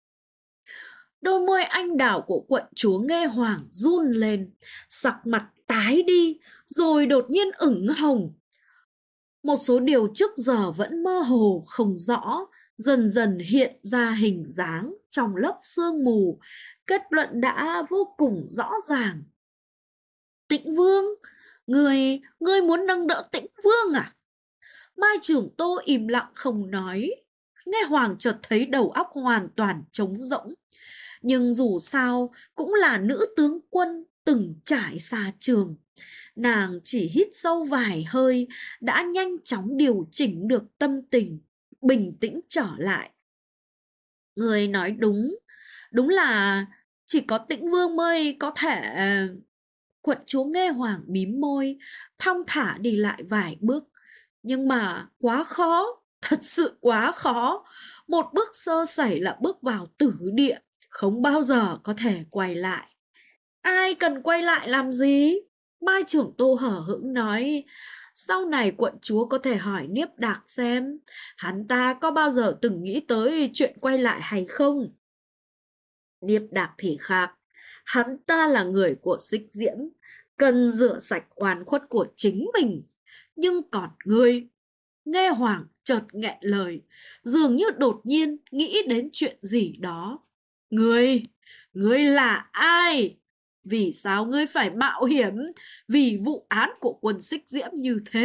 Đôi môi anh đào của quận chúa Nghe Hoàng run lên, sắc mặt tái đi, rồi đột nhiên ửng hồng. Một số điều trước giờ vẫn mơ hồ không rõ, dần dần hiện ra hình dáng trong lớp sương mù, kết luận đã vô cùng rõ ràng. Tĩnh Vương, ngươi muốn nâng đỡ Tĩnh Vương à? Mai Trưởng Tô im lặng không nói. Nghe Hoàng chợt thấy đầu óc hoàn toàn trống rỗng. Nhưng dù sao cũng là nữ tướng quân từng trải xa trường. Nàng chỉ hít sâu vài hơi đã nhanh chóng điều chỉnh được tâm tình, bình tĩnh trở lại. Người nói đúng, đúng là chỉ có Tĩnh Vương mới có thể... Quận chúa Nghe Hoàng mím môi, thong thả đi lại vài bước. Nhưng mà quá khó, thật sự quá khó. Một bước sơ sẩy là bước vào tử địa, không bao giờ có thể quay lại. Ai cần quay lại làm gì? Mai Trưởng Tô hở hững nói. Sau này quận chúa có thể hỏi Niếp Đạc xem hắn ta có bao giờ từng nghĩ tới chuyện quay lại hay không. Niếp Đạc thì khác. Hắn ta là người của Xích Diễm, cần rửa sạch oan khuất của chính mình. Nhưng còn ngươi... Nghe Hoàng chợt nghẹn lời, dường như đột nhiên nghĩ đến chuyện gì đó. Ngươi là ai? Vì sao ngươi phải mạo hiểm vì vụ án của quân Xích Diễm như thế?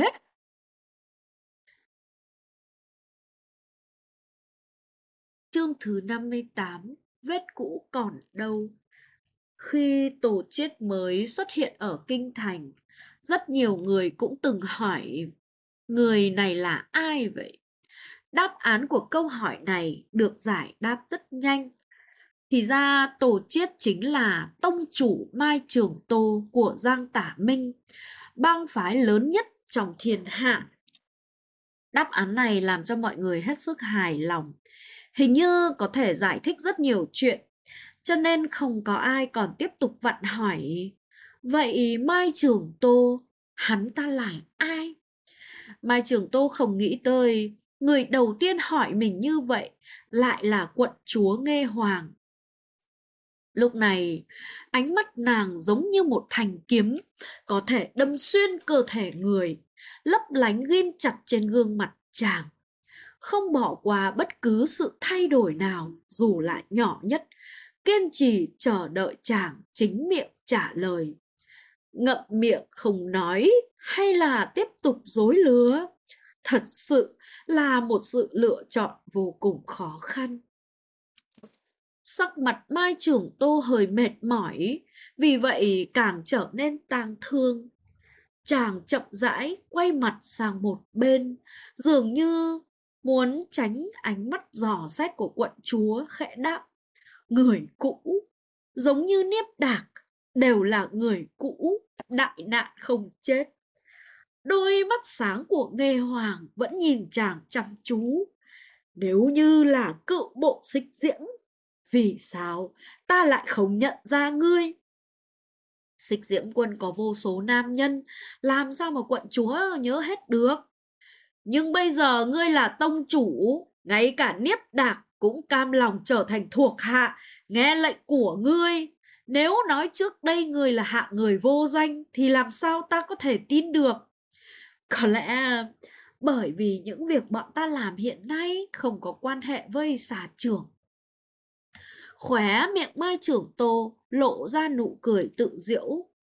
Chương thứ 58, vết cũ còn đâu? Khi Tổ Chiết mới xuất hiện ở Kinh Thành, rất nhiều người cũng từng hỏi, người này là ai vậy? Đáp án của câu hỏi này được giải đáp rất nhanh. Thì ra Tổ Chiết chính là tông chủ Mai Trường Tô của Giang Tả Minh, bang phái lớn nhất trong thiên hạ. Đáp án này làm cho mọi người hết sức hài lòng. Hình như có thể giải thích rất nhiều chuyện, cho nên không có ai còn tiếp tục vặn hỏi. Vậy Mai Trường Tô, hắn ta là ai? Mai Trường Tô không nghĩ tới người đầu tiên hỏi mình như vậy lại là quận chúa Nghe Hoàng. Lúc này, ánh mắt nàng giống như một thanh kiếm, có thể đâm xuyên cơ thể người, lấp lánh ghim chặt trên gương mặt chàng. Không bỏ qua bất cứ sự thay đổi nào, dù là nhỏ nhất, kiên trì chờ đợi chàng chính miệng trả lời. Ngậm miệng không nói hay là tiếp tục dối lừa? Thật sự là một sự lựa chọn vô cùng khó khăn. Sắc mặt Mai Trưởng Tô hơi mệt mỏi, vì vậy càng trở nên tang thương. Chàng chậm rãi quay mặt sang một bên, dường như muốn tránh ánh mắt dò xét của quận chúa, khẽ đáp. Người cũ, giống như Niếp Đạc, đều là người cũ, đại nạn không chết. Đôi mắt sáng của Nghe Hoàng vẫn nhìn chàng chăm chú. Nếu như là cựu bộ Xích Diễm, vì sao ta lại không nhận ra ngươi? Xích Diễm quân có vô số nam nhân, làm sao mà quận chúa nhớ hết được? Nhưng bây giờ ngươi là tông chủ, ngay cả Niếp Đạc cũng cam lòng trở thành thuộc hạ, nghe lệnh của ngươi. Nếu nói trước đây ngươi là hạng người vô danh, thì làm sao ta có thể tin được? Có lẽ bởi vì những việc bọn ta làm hiện nay không có quan hệ với xà trưởng. Khóe miệng Mai Trưởng Tô lộ ra nụ cười tự giễu.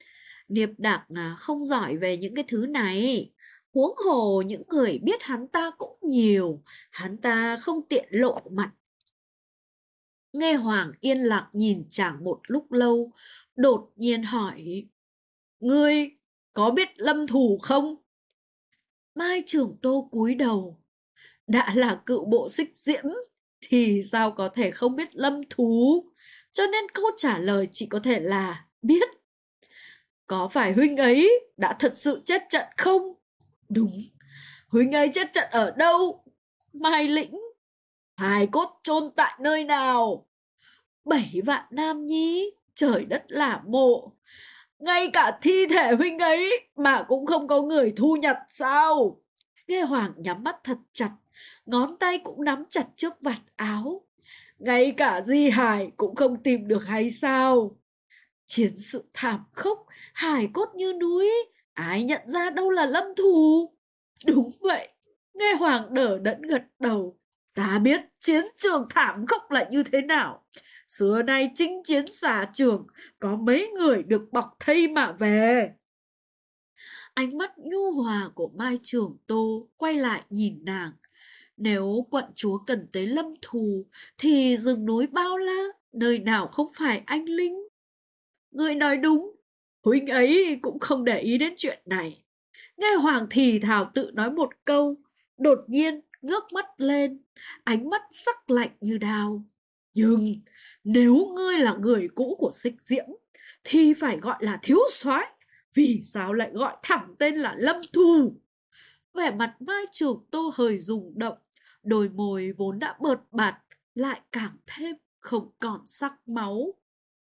Niếp Đạc không giỏi về những cái thứ này. Huống hồ những người biết hắn ta cũng nhiều, hắn ta không tiện lộ mặt. Nghe Hoàng yên lặng nhìn chàng một lúc lâu, đột nhiên hỏi: Ngươi có biết Lâm Thù không? Mai Trường Tô cúi đầu. Đã là cựu bộ Xích Diễm thì sao có thể không biết Lâm Thú, cho nên câu trả lời chỉ có thể là biết. Có phải huynh ấy đã thật sự chết trận không? Đúng, huynh ấy chết trận ở đâu? Mai Lĩnh. Hài cốt chôn tại nơi nào? 7 vạn nam nhi, trời đất lả mộ. Ngay cả thi thể huynh ấy mà cũng không có người thu nhặt sao? Nghe Hoàng nhắm mắt thật chặt, ngón tay cũng nắm chặt trước vạt áo. Ngay cả di hài cũng không tìm được hay sao? Chiến sự thảm khốc, hài cốt như núi, ai nhận ra đâu là Lâm Thù? Đúng vậy, nghe Hoàng đờ đẫn gật đầu. Ta biết chiến trường thảm khốc là như thế nào. Xưa nay chinh chiến xà trường, có mấy người được bọc thây mà về. Ánh mắt nhu hòa của Mai Trường Tô quay lại nhìn nàng. Nếu quận chúa cần tới Lâm Thù, thì rừng núi bao la, nơi nào không phải anh linh. Người nói đúng, huynh ấy cũng không để ý đến chuyện này. Nghe Hoàng thì thào tự nói một câu, đột nhiên ngước mắt lên, ánh mắt sắc lạnh như đao. Nhưng nếu ngươi là người cũ của Xích Diễm, thì phải gọi là thiếu soái. Vì sao lại gọi thẳng tên là Lâm Thù? Vẻ mặt Mai Trường Tô hơi rung động, đôi môi vốn đã bợt bạt lại càng thêm không còn sắc máu.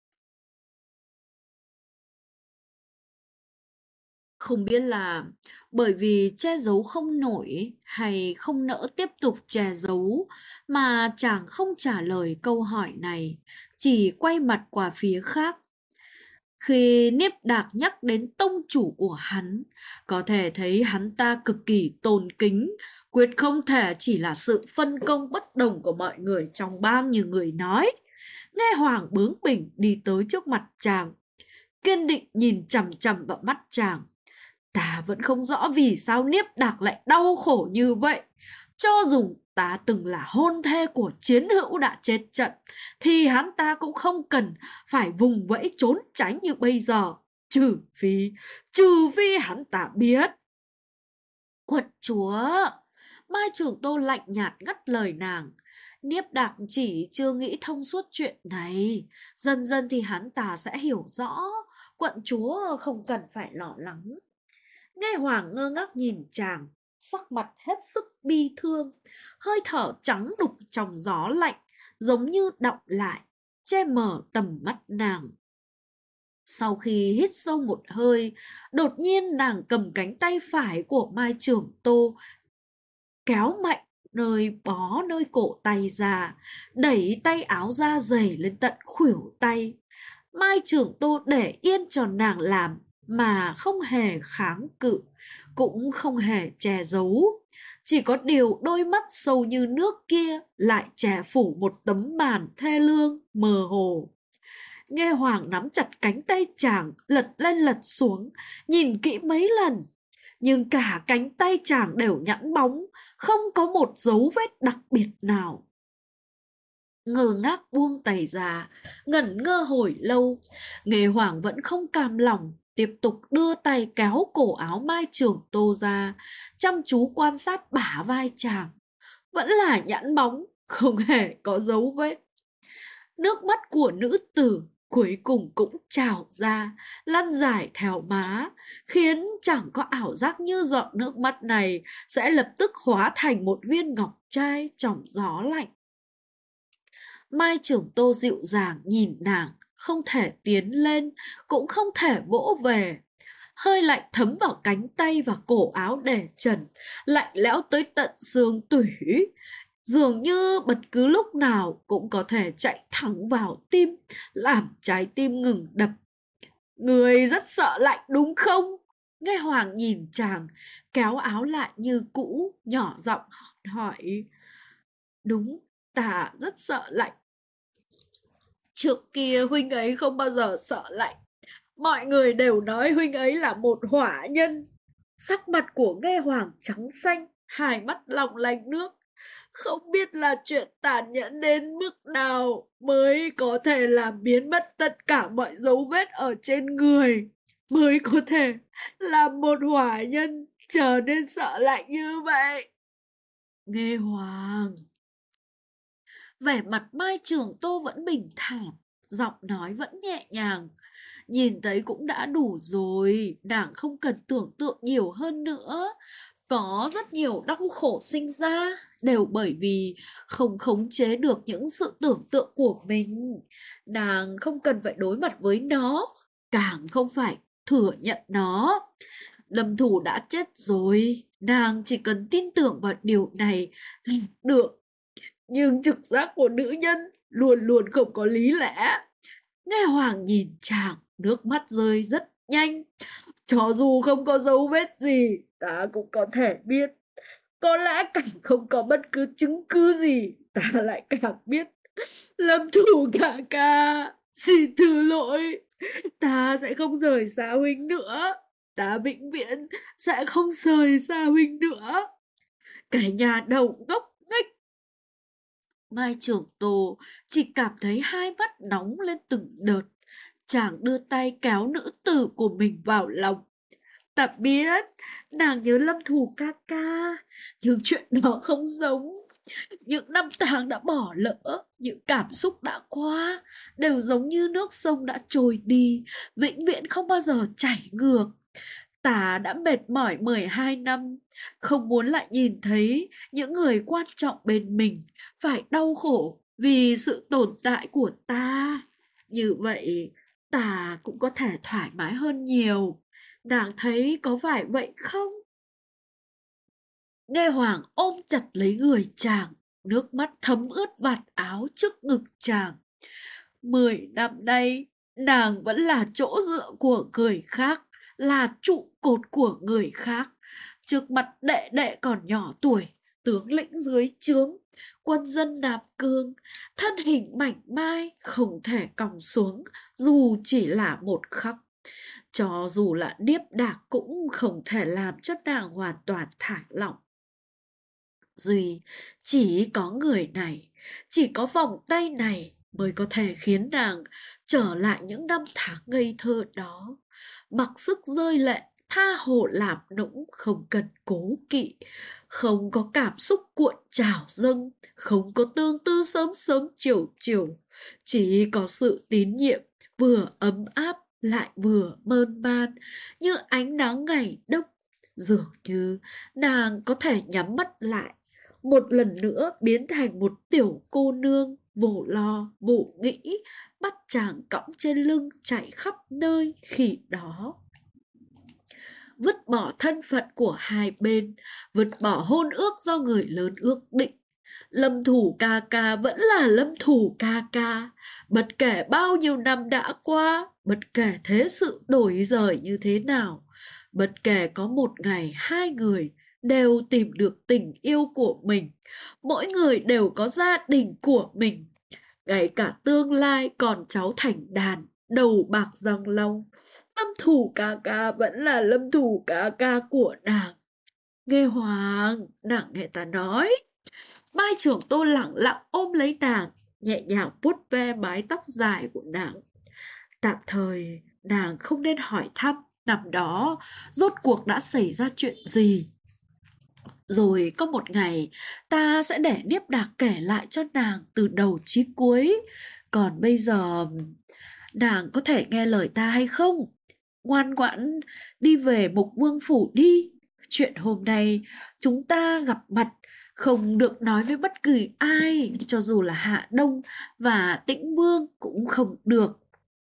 Không biết là bởi vì che giấu không nổi hay không nỡ tiếp tục che giấu mà chàng không trả lời câu hỏi này, chỉ quay mặt qua phía khác. Khi Niếp Đạc nhắc đến tông chủ của hắn, có thể thấy hắn ta cực kỳ tôn kính, quyết không thể chỉ là sự phân công bất đồng của mọi người trong bang như người nói. Nghe Hoàng bướng bỉnh đi tới trước mặt chàng, kiên định nhìn chằm chằm vào mắt chàng. Ta vẫn không rõ vì sao Niếp Đạc lại đau khổ như vậy. Cho dù ta từng là hôn thê của chiến hữu đã chết trận, thì hắn ta cũng không cần phải vùng vẫy trốn tránh như bây giờ. Trừ phi hắn ta biết. Quận chúa, Mai Trường Tô lạnh nhạt ngắt lời nàng. Niếp Đạc chỉ chưa nghĩ thông suốt chuyện này. Dần dần thì hắn ta sẽ hiểu rõ. Quận chúa không cần phải lo lắng. Nghe Hoàng ngơ ngác nhìn chàng, sắc mặt hết sức bi thương, hơi thở trắng đục trong gió lạnh, giống như đọng lại, che mờ tầm mắt nàng. Sau khi hít sâu một hơi, đột nhiên nàng cầm cánh tay phải của Mai Trường Tô, kéo mạnh nơi cổ tay ra, đẩy tay áo da dày lên tận khuỷu tay. Mai Trường Tô để yên cho nàng làm, mà không hề kháng cự, cũng không hề che giấu. Chỉ có điều đôi mắt sâu như nước kia lại che phủ một tấm màn thê lương, mờ hồ. Nghe Hoàng nắm chặt cánh tay chàng, lật lên lật xuống, nhìn kỹ mấy lần. Nhưng cả cánh tay chàng đều nhẵn bóng, không có một dấu vết đặc biệt nào. Ngơ ngác buông tay ra, ngẩn ngơ hồi lâu, Nghề Hoàng vẫn không cam lòng, tiếp tục đưa tay kéo cổ áo Mai Trường Tô ra, chăm chú quan sát bả vai chàng. Vẫn là nhẵn bóng, không hề có dấu vết. Nước mắt của nữ tử cuối cùng cũng trào ra, lăn dài theo má, khiến chẳng có ảo giác như giọt nước mắt này sẽ lập tức hóa thành một viên ngọc trai trong gió lạnh. Mai Trường Tô dịu dàng nhìn nàng, không thể tiến lên, cũng không thể vỗ về. Hơi lạnh thấm vào cánh tay và cổ áo để trần, lạnh lẽo tới tận xương tủy. Dường như bất cứ lúc nào cũng có thể chạy thẳng vào tim, làm trái tim ngừng đập. Người rất sợ lạnh đúng không? Nghe Hoàng nhìn chàng, kéo áo lại như cũ, nhỏ giọng hỏi. Đúng, ta rất sợ lạnh. Trước kia huynh ấy không bao giờ sợ lạnh. Mọi người đều nói huynh ấy là một hỏa nhân. Sắc mặt của Nghe Hoàng trắng xanh, hai mắt long lanh nước. Không biết là chuyện tàn nhẫn đến mức nào mới có thể làm biến mất tất cả mọi dấu vết ở trên người, mới có thể làm một hỏa nhân trở nên sợ lạnh như vậy. Nghe Hoàng. Vẻ mặt Mai Trường Tô vẫn bình thản, giọng nói vẫn nhẹ nhàng. Nhìn thấy cũng đã đủ rồi, nàng không cần tưởng tượng nhiều hơn nữa. Có rất nhiều đau khổ sinh ra đều bởi vì không khống chế được những sự tưởng tượng của mình. Nàng không cần phải đối mặt với nó, càng không phải thừa nhận nó. Lâm Thủ đã chết rồi, nàng chỉ cần tin tưởng vào điều này là được. Nhưng trực giác của nữ nhân luôn luôn không có lý lẽ. Nghe Hoàng nhìn chàng, nước mắt rơi rất nhanh. Cho dù không có dấu vết gì, ta cũng có thể biết. Có lẽ cảnh không có bất cứ chứng cứ gì, ta lại càng biết. Lâm Thủ ca ca, xin thứ lỗi. Ta sẽ không rời xa huynh nữa. Ta vĩnh viễn sẽ không rời xa huynh nữa. Cái nhà đầu ngốc nghếch. Mai Trường Tô chỉ cảm thấy hai mắt nóng lên từng đợt. Chàng đưa tay kéo nữ tử của mình vào lòng. Ta biết, nàng nhớ Lâm Thủ ca ca, nhưng chuyện đó không giống. Những năm tháng đã bỏ lỡ, những cảm xúc đã qua, đều giống như nước sông đã trôi đi, vĩnh viễn không bao giờ chảy ngược. Ta đã mệt mỏi 12 năm, không muốn lại nhìn thấy những người quan trọng bên mình phải đau khổ vì sự tồn tại của ta. Như vậy, ta cũng có thể thoải mái hơn nhiều. Nàng thấy có phải vậy không? Nghe Hoàng ôm chặt lấy người chàng, nước mắt thấm ướt vạt áo trước ngực chàng. 10 năm nay, nàng vẫn là chỗ dựa của người khác, là trụ cột của người khác. Trước mặt đệ đệ còn nhỏ tuổi, tướng lĩnh dưới trướng, quân dân nạp cương, thân hình mảnh mai không thể còng xuống dù chỉ là một khắc. Cho dù là điếp đạc cũng không thể làm cho nàng hoàn toàn thả lỏng. Duy chỉ có người này, chỉ có vòng tay này mới có thể khiến nàng trở lại những năm tháng ngây thơ đó. Mặc sức rơi lệ, tha hồ làm nũng, không cần cố kỵ, không có cảm xúc cuộn trào dâng, không có tương tư sớm sớm chiều chiều, chỉ có sự tín nhiệm vừa ấm áp lại vừa mơn man như ánh nắng ngày đông. Dường như nàng có thể nhắm mắt lại, một lần nữa biến thành một tiểu cô nương vô lo vô nghĩ, bắt chàng cõng trên lưng chạy khắp nơi khi đó. Vứt bỏ thân phận của hai bên, vứt bỏ hôn ước do người lớn ước định. Lâm Thủ ca ca vẫn là Lâm Thủ ca ca, bất kể bao nhiêu năm đã qua, bất kể thế sự đổi rời như thế nào, bất kể có một ngày hai người đều tìm được tình yêu của mình, mỗi người đều có gia đình của mình, ngay cả tương lai con cháu thành đàn, đầu bạc răng long. Lâm Thủ ca ca vẫn là Lâm Thủ ca ca của nàng. Nghe Hoàng, nàng nghe ta nói. Mai Trường Tô lặng lặng ôm lấy nàng, nhẹ nhàng vuốt ve mái tóc dài của nàng. Tạm thời, nàng không nên hỏi thăm năm đó rốt cuộc đã xảy ra chuyện gì. Rồi có một ngày, ta sẽ để Niếp Đạc kể lại cho nàng từ đầu chí cuối. Còn bây giờ, nàng có thể nghe lời ta hay không? Ngoan ngoãn đi về Mục Vương phủ đi. Chuyện hôm nay chúng ta gặp mặt không được nói với bất kỳ ai, cho dù là Hạ Đông và Tĩnh Vương cũng không được.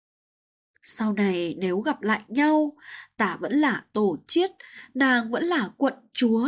Sau này nếu gặp lại nhau, ta vẫn là Tổ Chiết, nàng vẫn là quận chúa.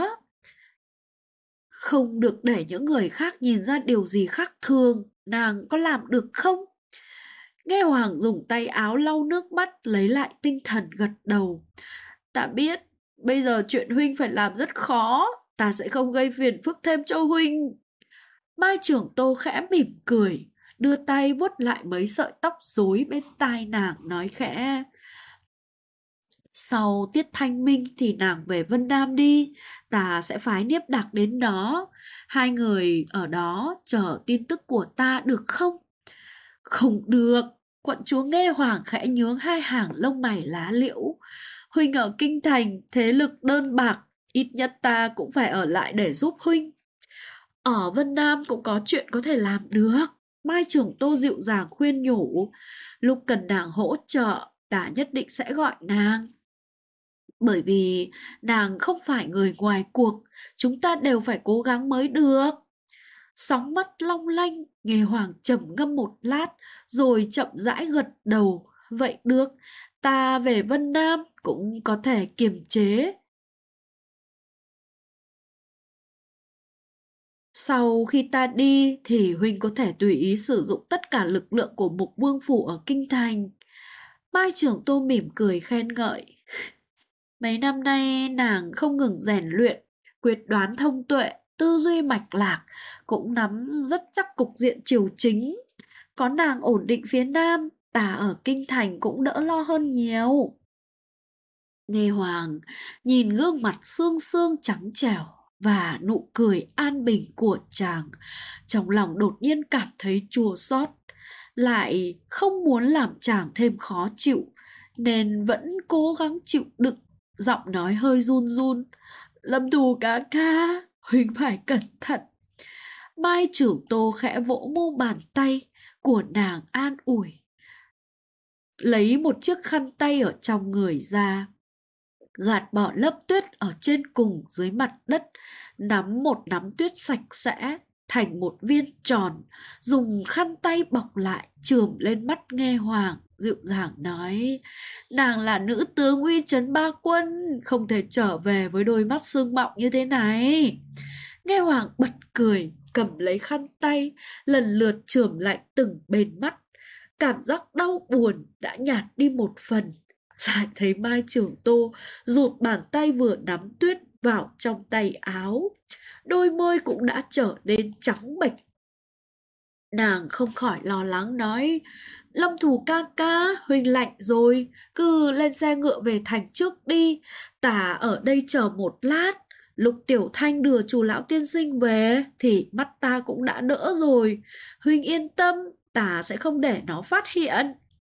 Không được để những người khác nhìn ra điều gì khác thường, nàng có làm được không? Nghe Hoàng dùng tay áo lau nước mắt, lấy lại tinh thần gật đầu. Ta biết, bây giờ chuyện huynh phải làm rất khó, ta sẽ không gây phiền phức thêm cho huynh. Mai Trường Tô khẽ mỉm cười, đưa tay vuốt lại mấy sợi tóc rối bên tai nàng, nói khẽ. Sau tiết thanh minh thì nàng về Vân Nam đi, ta sẽ phái Niếp Đạc đến đó. Hai người ở đó chờ tin tức của ta được không? Không được. Quận chúa Nghe Hoàng khẽ nhướng hai hàng lông mày lá liễu. Huynh ở kinh thành, thế lực đơn bạc, ít nhất ta cũng phải ở lại để giúp huynh. Ở Vân Nam cũng có chuyện có thể làm được. Mai Trưởng Tô dịu dàng khuyên nhủ. Lúc cần nàng hỗ trợ, ta nhất định sẽ gọi nàng. Bởi vì nàng không phải người ngoài cuộc, chúng ta đều phải cố gắng mới được. Sóng mắt long lanh, Nghe Hoàng trầm ngâm một lát, rồi chậm rãi gật đầu. Vậy được, ta về Vân Nam cũng có thể kiềm chế. Sau khi ta đi thì huynh có thể tùy ý sử dụng tất cả lực lượng của Mục Vương Phủ ở Kinh Thành. Mai Trưởng Tô mỉm cười khen ngợi. Mấy năm nay nàng không ngừng rèn luyện, quyết đoán thông tuệ, tư duy mạch lạc, cũng nắm rất chắc cục diện triều chính. Có nàng ổn định phía Nam, ta ở Kinh Thành cũng đỡ lo hơn nhiều. Nghe Hoàng nhìn gương mặt xương xương trắng trẻo và nụ cười an bình của chàng, trong lòng đột nhiên cảm thấy chua xót, lại không muốn làm chàng thêm khó chịu, nên vẫn cố gắng chịu đựng, giọng nói hơi run run. Lâm Thù ca ca, huynh phải cẩn thận. Mai Trưởng Tô khẽ vỗ mu bàn tay của nàng an ủi. Lấy một chiếc khăn tay ở trong người ra, gạt bỏ lớp tuyết ở trên cùng dưới mặt đất, nắm một nắm tuyết sạch sẽ thành một viên tròn, dùng khăn tay bọc lại chườm lên mắt Nghe Hoàng, dịu dàng nói. Nàng là nữ tướng uy trấn ba quân, không thể trở về với đôi mắt sương mọng như thế này. Nghe Hoàng bật cười, cầm lấy khăn tay, lần lượt chườm lạnh từng bên mắt. Cảm giác đau buồn đã nhạt đi một phần. Lại thấy Mai Trưởng Tô rụt bàn tay vừa nắm tuyết vào trong tay áo, đôi môi cũng đã trở nên trắng bệch. Nàng không khỏi lo lắng nói. Lâm Thù ca ca, huynh lạnh rồi, cứ lên xe ngựa về thành trước đi, ta ở đây chờ một lát. Lúc Tiểu Thanh đưa chú lão tiên sinh về thì mắt ta cũng đã đỡ rồi. Huynh yên tâm, ta sẽ không để nó phát hiện.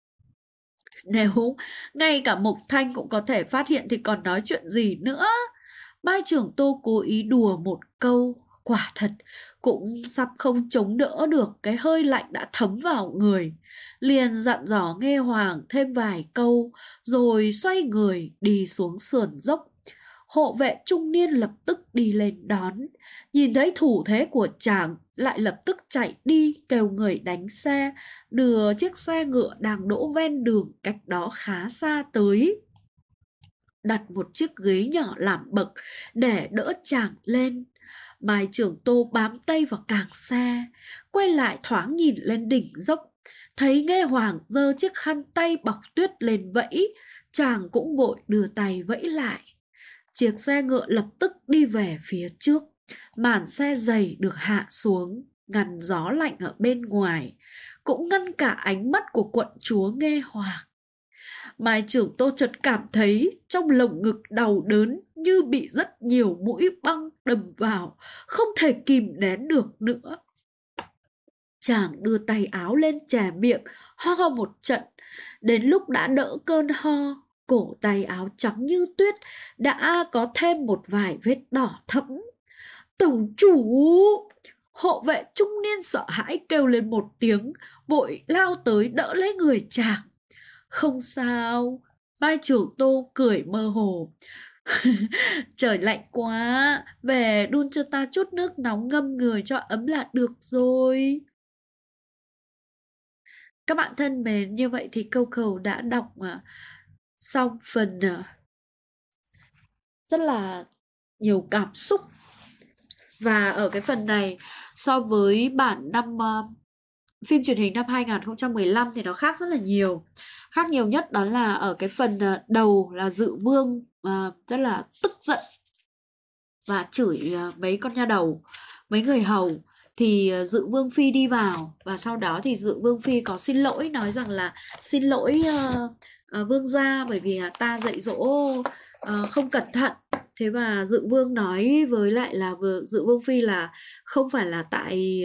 Nếu ngay cả Mục Thanh cũng có thể phát hiện thì còn nói chuyện gì nữa. Mai Trưởng Tô cố ý đùa một câu, quả thật cũng sắp không chống đỡ được cái hơi lạnh đã thấm vào người. Liền dặn dò Nghe Hoàng thêm vài câu, rồi xoay người đi xuống sườn dốc. Hộ vệ trung niên lập tức đi lên đón, nhìn thấy thủ thế của chàng lại lập tức chạy đi kêu người đánh xe, đưa chiếc xe ngựa đang đỗ ven đường cách đó khá xa tới. Đặt một chiếc ghế nhỏ làm bậc để đỡ chàng lên. Mai Trưởng Tô bám tay vào càng xe, quay lại thoáng nhìn lên đỉnh dốc, thấy Nghe Hoàng giơ chiếc khăn tay bọc tuyết lên vẫy, chàng cũng vội đưa tay vẫy lại. Chiếc xe ngựa lập tức đi về phía trước, màn xe dày được hạ xuống, ngăn gió lạnh ở bên ngoài, cũng ngăn cả ánh mắt của quận chúa Nghe Hoàng. Mai Trưởng Tô chợt cảm thấy trong lồng ngực đau đớn như bị rất nhiều mũi băng đâm vào, không thể kìm nén được nữa. Chàng đưa tay áo lên chè miệng, ho một trận. Đến lúc đã đỡ cơn ho, cổ tay áo trắng như tuyết đã có thêm một vài vết đỏ thẫm. Tổng chủ! Hộ vệ trung niên sợ hãi kêu lên một tiếng, vội lao tới đỡ lấy người chàng. Không sao, Mai Trưởng Tô cười mơ hồ. Trời lạnh quá, về đun cho ta chút nước nóng ngâm người cho ấm là được rồi. Các bạn thân mến, như vậy thì Câu Cầu đã đọc xong phần rất là nhiều cảm xúc. Và ở cái phần này, so với bản phim truyền hình năm 2015 thì nó khác rất là nhiều. Khác nhiều nhất đó là ở cái phần đầu là Dự Vương rất là tức giận và chửi mấy con nha đầu, mấy người hầu. Thì Dự Vương Phi đi vào và sau đó thì Dự Vương Phi có xin lỗi, nói rằng là xin lỗi vương gia, bởi vì ta dạy dỗ không cẩn thận. Thế mà Dự Vương nói với lại là Dự Vương Phi là không phải là tại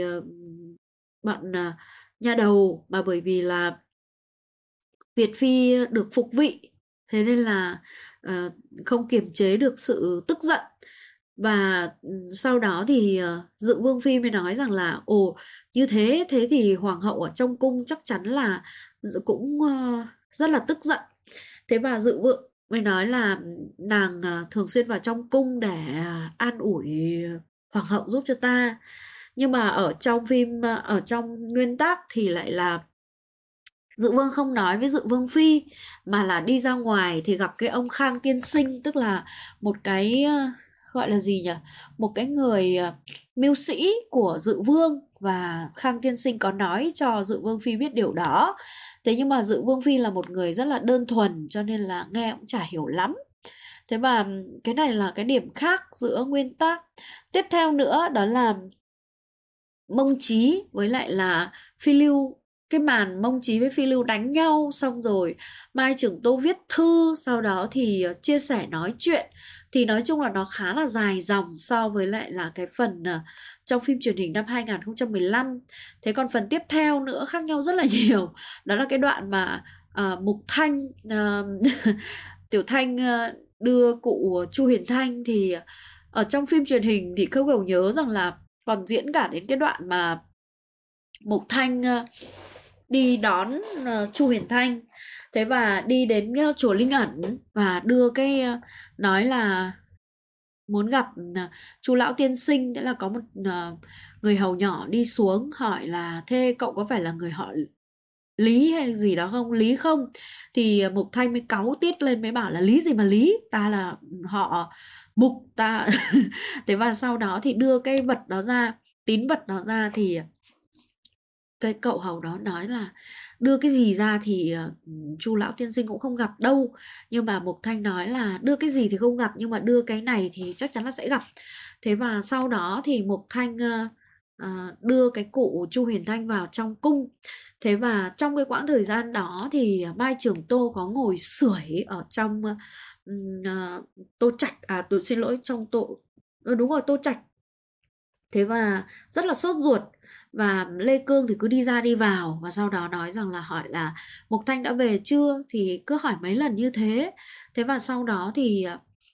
bọn nhà đầu, mà bởi vì là Việt Phi được phục vị, thế nên là không kiềm chế được sự tức giận. Và sau đó thì Dự Vương Phi mới nói rằng là ồ, như thế thì hoàng hậu ở trong cung chắc chắn là cũng rất là tức giận. Thế và Dự Vương mới nói là nàng thường xuyên vào trong cung để an ủi hoàng hậu giúp cho ta. Nhưng mà ở trong phim, ở trong nguyên tác thì lại là Dự Vương không nói với Dự Vương Phi, mà là đi ra ngoài thì gặp cái ông Khang Tiên Sinh, tức là một cái gọi là gì nhỉ, một cái người mưu sĩ của Dự Vương, và Khang Tiên Sinh có nói cho Dự Vương Phi biết điều đó. Thế nhưng mà Dự Vương Phi là một người rất là đơn thuần, cho nên là nghe cũng chả hiểu lắm. Thế và cái này là cái điểm khác giữa nguyên tác. Tiếp theo nữa đó là Mông Chí với lại là Phi Lưu. Cái màn Mông Chí với Phi Lưu đánh nhau xong rồi Mai Trưởng Tô viết thư, sau đó thì chia sẻ nói chuyện, thì nói chung là nó khá là dài dòng so với lại là cái phần trong phim truyền hình năm 2015. Thế còn phần tiếp theo nữa khác nhau rất là nhiều. Đó là cái đoạn mà Mục Thanh Tiểu Thanh đưa cụ Chu Huyền Thanh, thì ở trong phim truyền hình thì Khâu Cầu nhớ rằng là còn diễn cả đến cái đoạn mà Mục Thanh đi đón Chu Huyền Thanh. Thế và đi đến chùa Linh Ẩn và đưa cái nói là muốn gặp Chu lão tiên sinh. Thế là có một người hầu nhỏ đi xuống hỏi là thế cậu có phải là người họ Lý hay gì đó không, Lý không? Thì Mục Thanh mới cáu tiết lên, mới bảo là Lý gì mà Lý, ta là họ Mục ta. Thế và sau đó thì đưa cái vật đó ra, tín vật đó ra, thì cái cậu hầu đó nói là đưa cái gì ra thì Chu lão tiên sinh cũng không gặp đâu. Nhưng mà Mục Thanh nói là đưa cái gì thì không gặp, nhưng mà đưa cái này thì chắc chắn là sẽ gặp. Thế và sau đó thì Mục Thanh đưa cái cụ Chu Huyền Thanh vào trong cung. Thế và trong cái quãng thời gian đó thì Mai Trường Tô có ngồi sưởi ở trong Tô Trạch, tôi xin lỗi, trong đúng rồi, Tô Trạch. Thế và rất là sốt ruột, và Lê Cương thì cứ đi ra đi vào, và sau đó nói rằng là hỏi là Mục Thanh đã về chưa, thì cứ hỏi mấy lần như thế. Thế và sau đó thì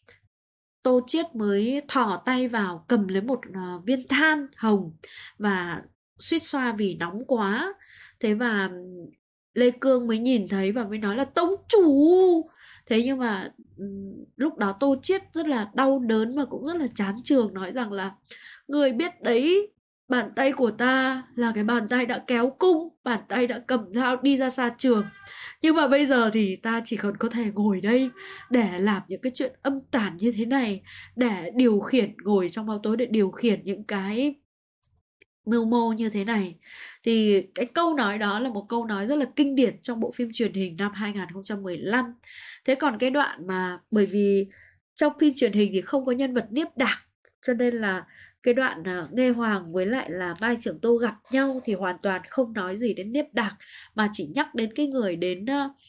Tô Chiết mới thò tay vào cầm lấy một viên than hồng và suýt xoa vì nóng quá. Thế và Lê Cương mới nhìn thấy và mới nói là tông chủ. Thế nhưng mà lúc đó Tô Chiết rất là đau đớn và cũng rất là chán chường, nói rằng là người biết đấy, bàn tay của ta là cái bàn tay đã kéo cung, bàn tay đã cầm dao đi ra xa trường. Nhưng mà bây giờ thì ta chỉ còn có thể ngồi đây để làm những cái chuyện âm tàn như thế này, để điều khiển, ngồi trong bóng tối để điều khiển những cái mưu mô như thế này. Thì cái câu nói đó là một câu nói rất là kinh điển trong bộ phim truyền hình năm 2015. Thế còn cái đoạn mà, bởi vì trong phim truyền hình thì không có nhân vật Niếp Đạc, cho nên là cái đoạn Nghê Hoàng với lại là Mai Trưởng Tô gặp nhau thì hoàn toàn không nói gì đến Niếp Đạc, mà chỉ nhắc đến cái người đến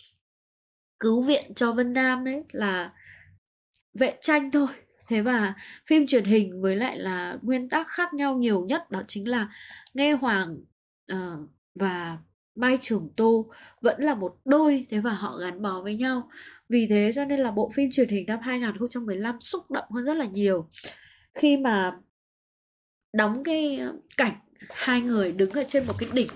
cứu viện cho Vân Nam đấy là Vệ Tranh thôi. Thế và phim truyền hình với lại là nguyên tác khác nhau nhiều nhất đó chính là Nghê Hoàng và Mai Trường Tô vẫn là một đôi, thế và họ gắn bó với nhau. Vì thế cho nên là bộ phim truyền hình năm 2015 xúc động hơn rất là nhiều, khi mà đóng cái cảnh hai người đứng ở trên một cái đỉnh.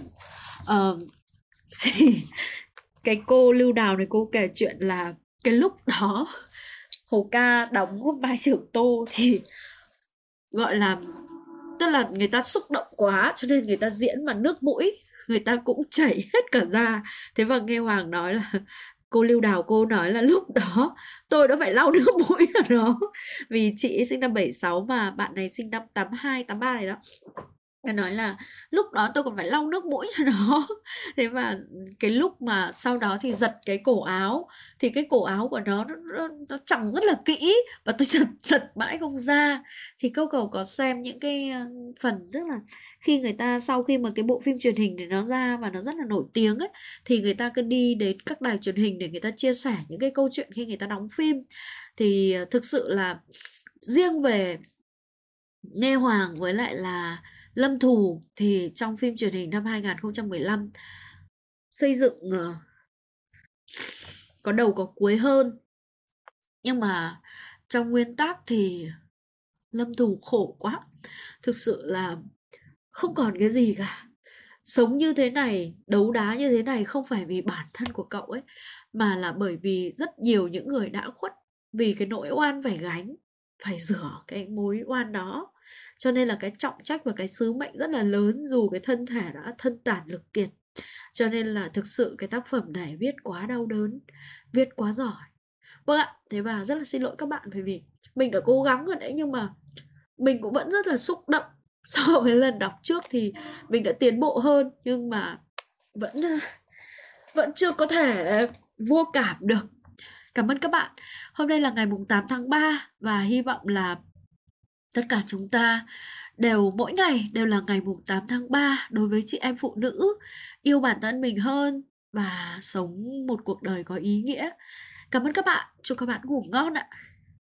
Cái cô Lưu Đào này cô kể chuyện là cái lúc đó Hồ Ca đóng Mai Trường Tô thì gọi là, tức là người ta xúc động quá cho nên người ta diễn mà nước mũi người ta cũng chảy hết cả ra. Thế và Nghê Hoàng nói là cô Lưu Đào cô nói là lúc đó tôi đã phải lau nước mũi ở đó, vì chị sinh năm 76 mà bạn này sinh năm 82, 83 này đó. Nó nói là lúc đó tôi còn phải lau nước mũi cho nó. Thế mà cái lúc mà sau đó thì giật cái cổ áo, thì cái cổ áo của nó chằng rất là kỹ, và tôi giật mãi không ra. Thì câu cầu có xem những cái phần, tức là khi người ta, sau khi mà cái bộ phim truyền hình này nó ra và nó rất là nổi tiếng ấy, thì người ta cứ đi đến các đài truyền hình để người ta chia sẻ những cái câu chuyện khi người ta đóng phim. Thì thực sự là riêng về Nghe Hoàng với lại là Lâm Thù thì trong phim truyền hình năm 2015 xây dựng có đầu có cuối hơn. Nhưng mà trong nguyên tắc thì Lâm Thù khổ quá. Thực sự là không còn cái gì cả. Sống như thế này, đấu đá như thế này không phải vì bản thân của cậu ấy, mà là bởi vì rất nhiều những người đã khuất vì cái nỗi oan phải gánh, phải rửa cái mối oan đó. Cho nên là cái trọng trách và cái sứ mệnh rất là lớn, dù cái thân thể đã thân tàn lực kiệt. Cho nên là thực sự cái tác phẩm này viết quá đau đớn, viết quá giỏi. Vâng ạ, thế và rất là xin lỗi các bạn, bởi vì mình đã cố gắng rồi đấy, nhưng mà mình cũng vẫn rất là xúc động. So với lần đọc trước thì mình đã tiến bộ hơn, nhưng mà vẫn chưa có thể vô cảm được. Cảm ơn các bạn. Hôm nay là ngày 8 tháng 3 và hy vọng là tất cả chúng ta mỗi ngày đều là ngày 8 tháng 3 đối với chị em phụ nữ, yêu bản thân mình hơn và sống một cuộc đời có ý nghĩa. Cảm ơn các bạn. Chúc các bạn ngủ ngon ạ.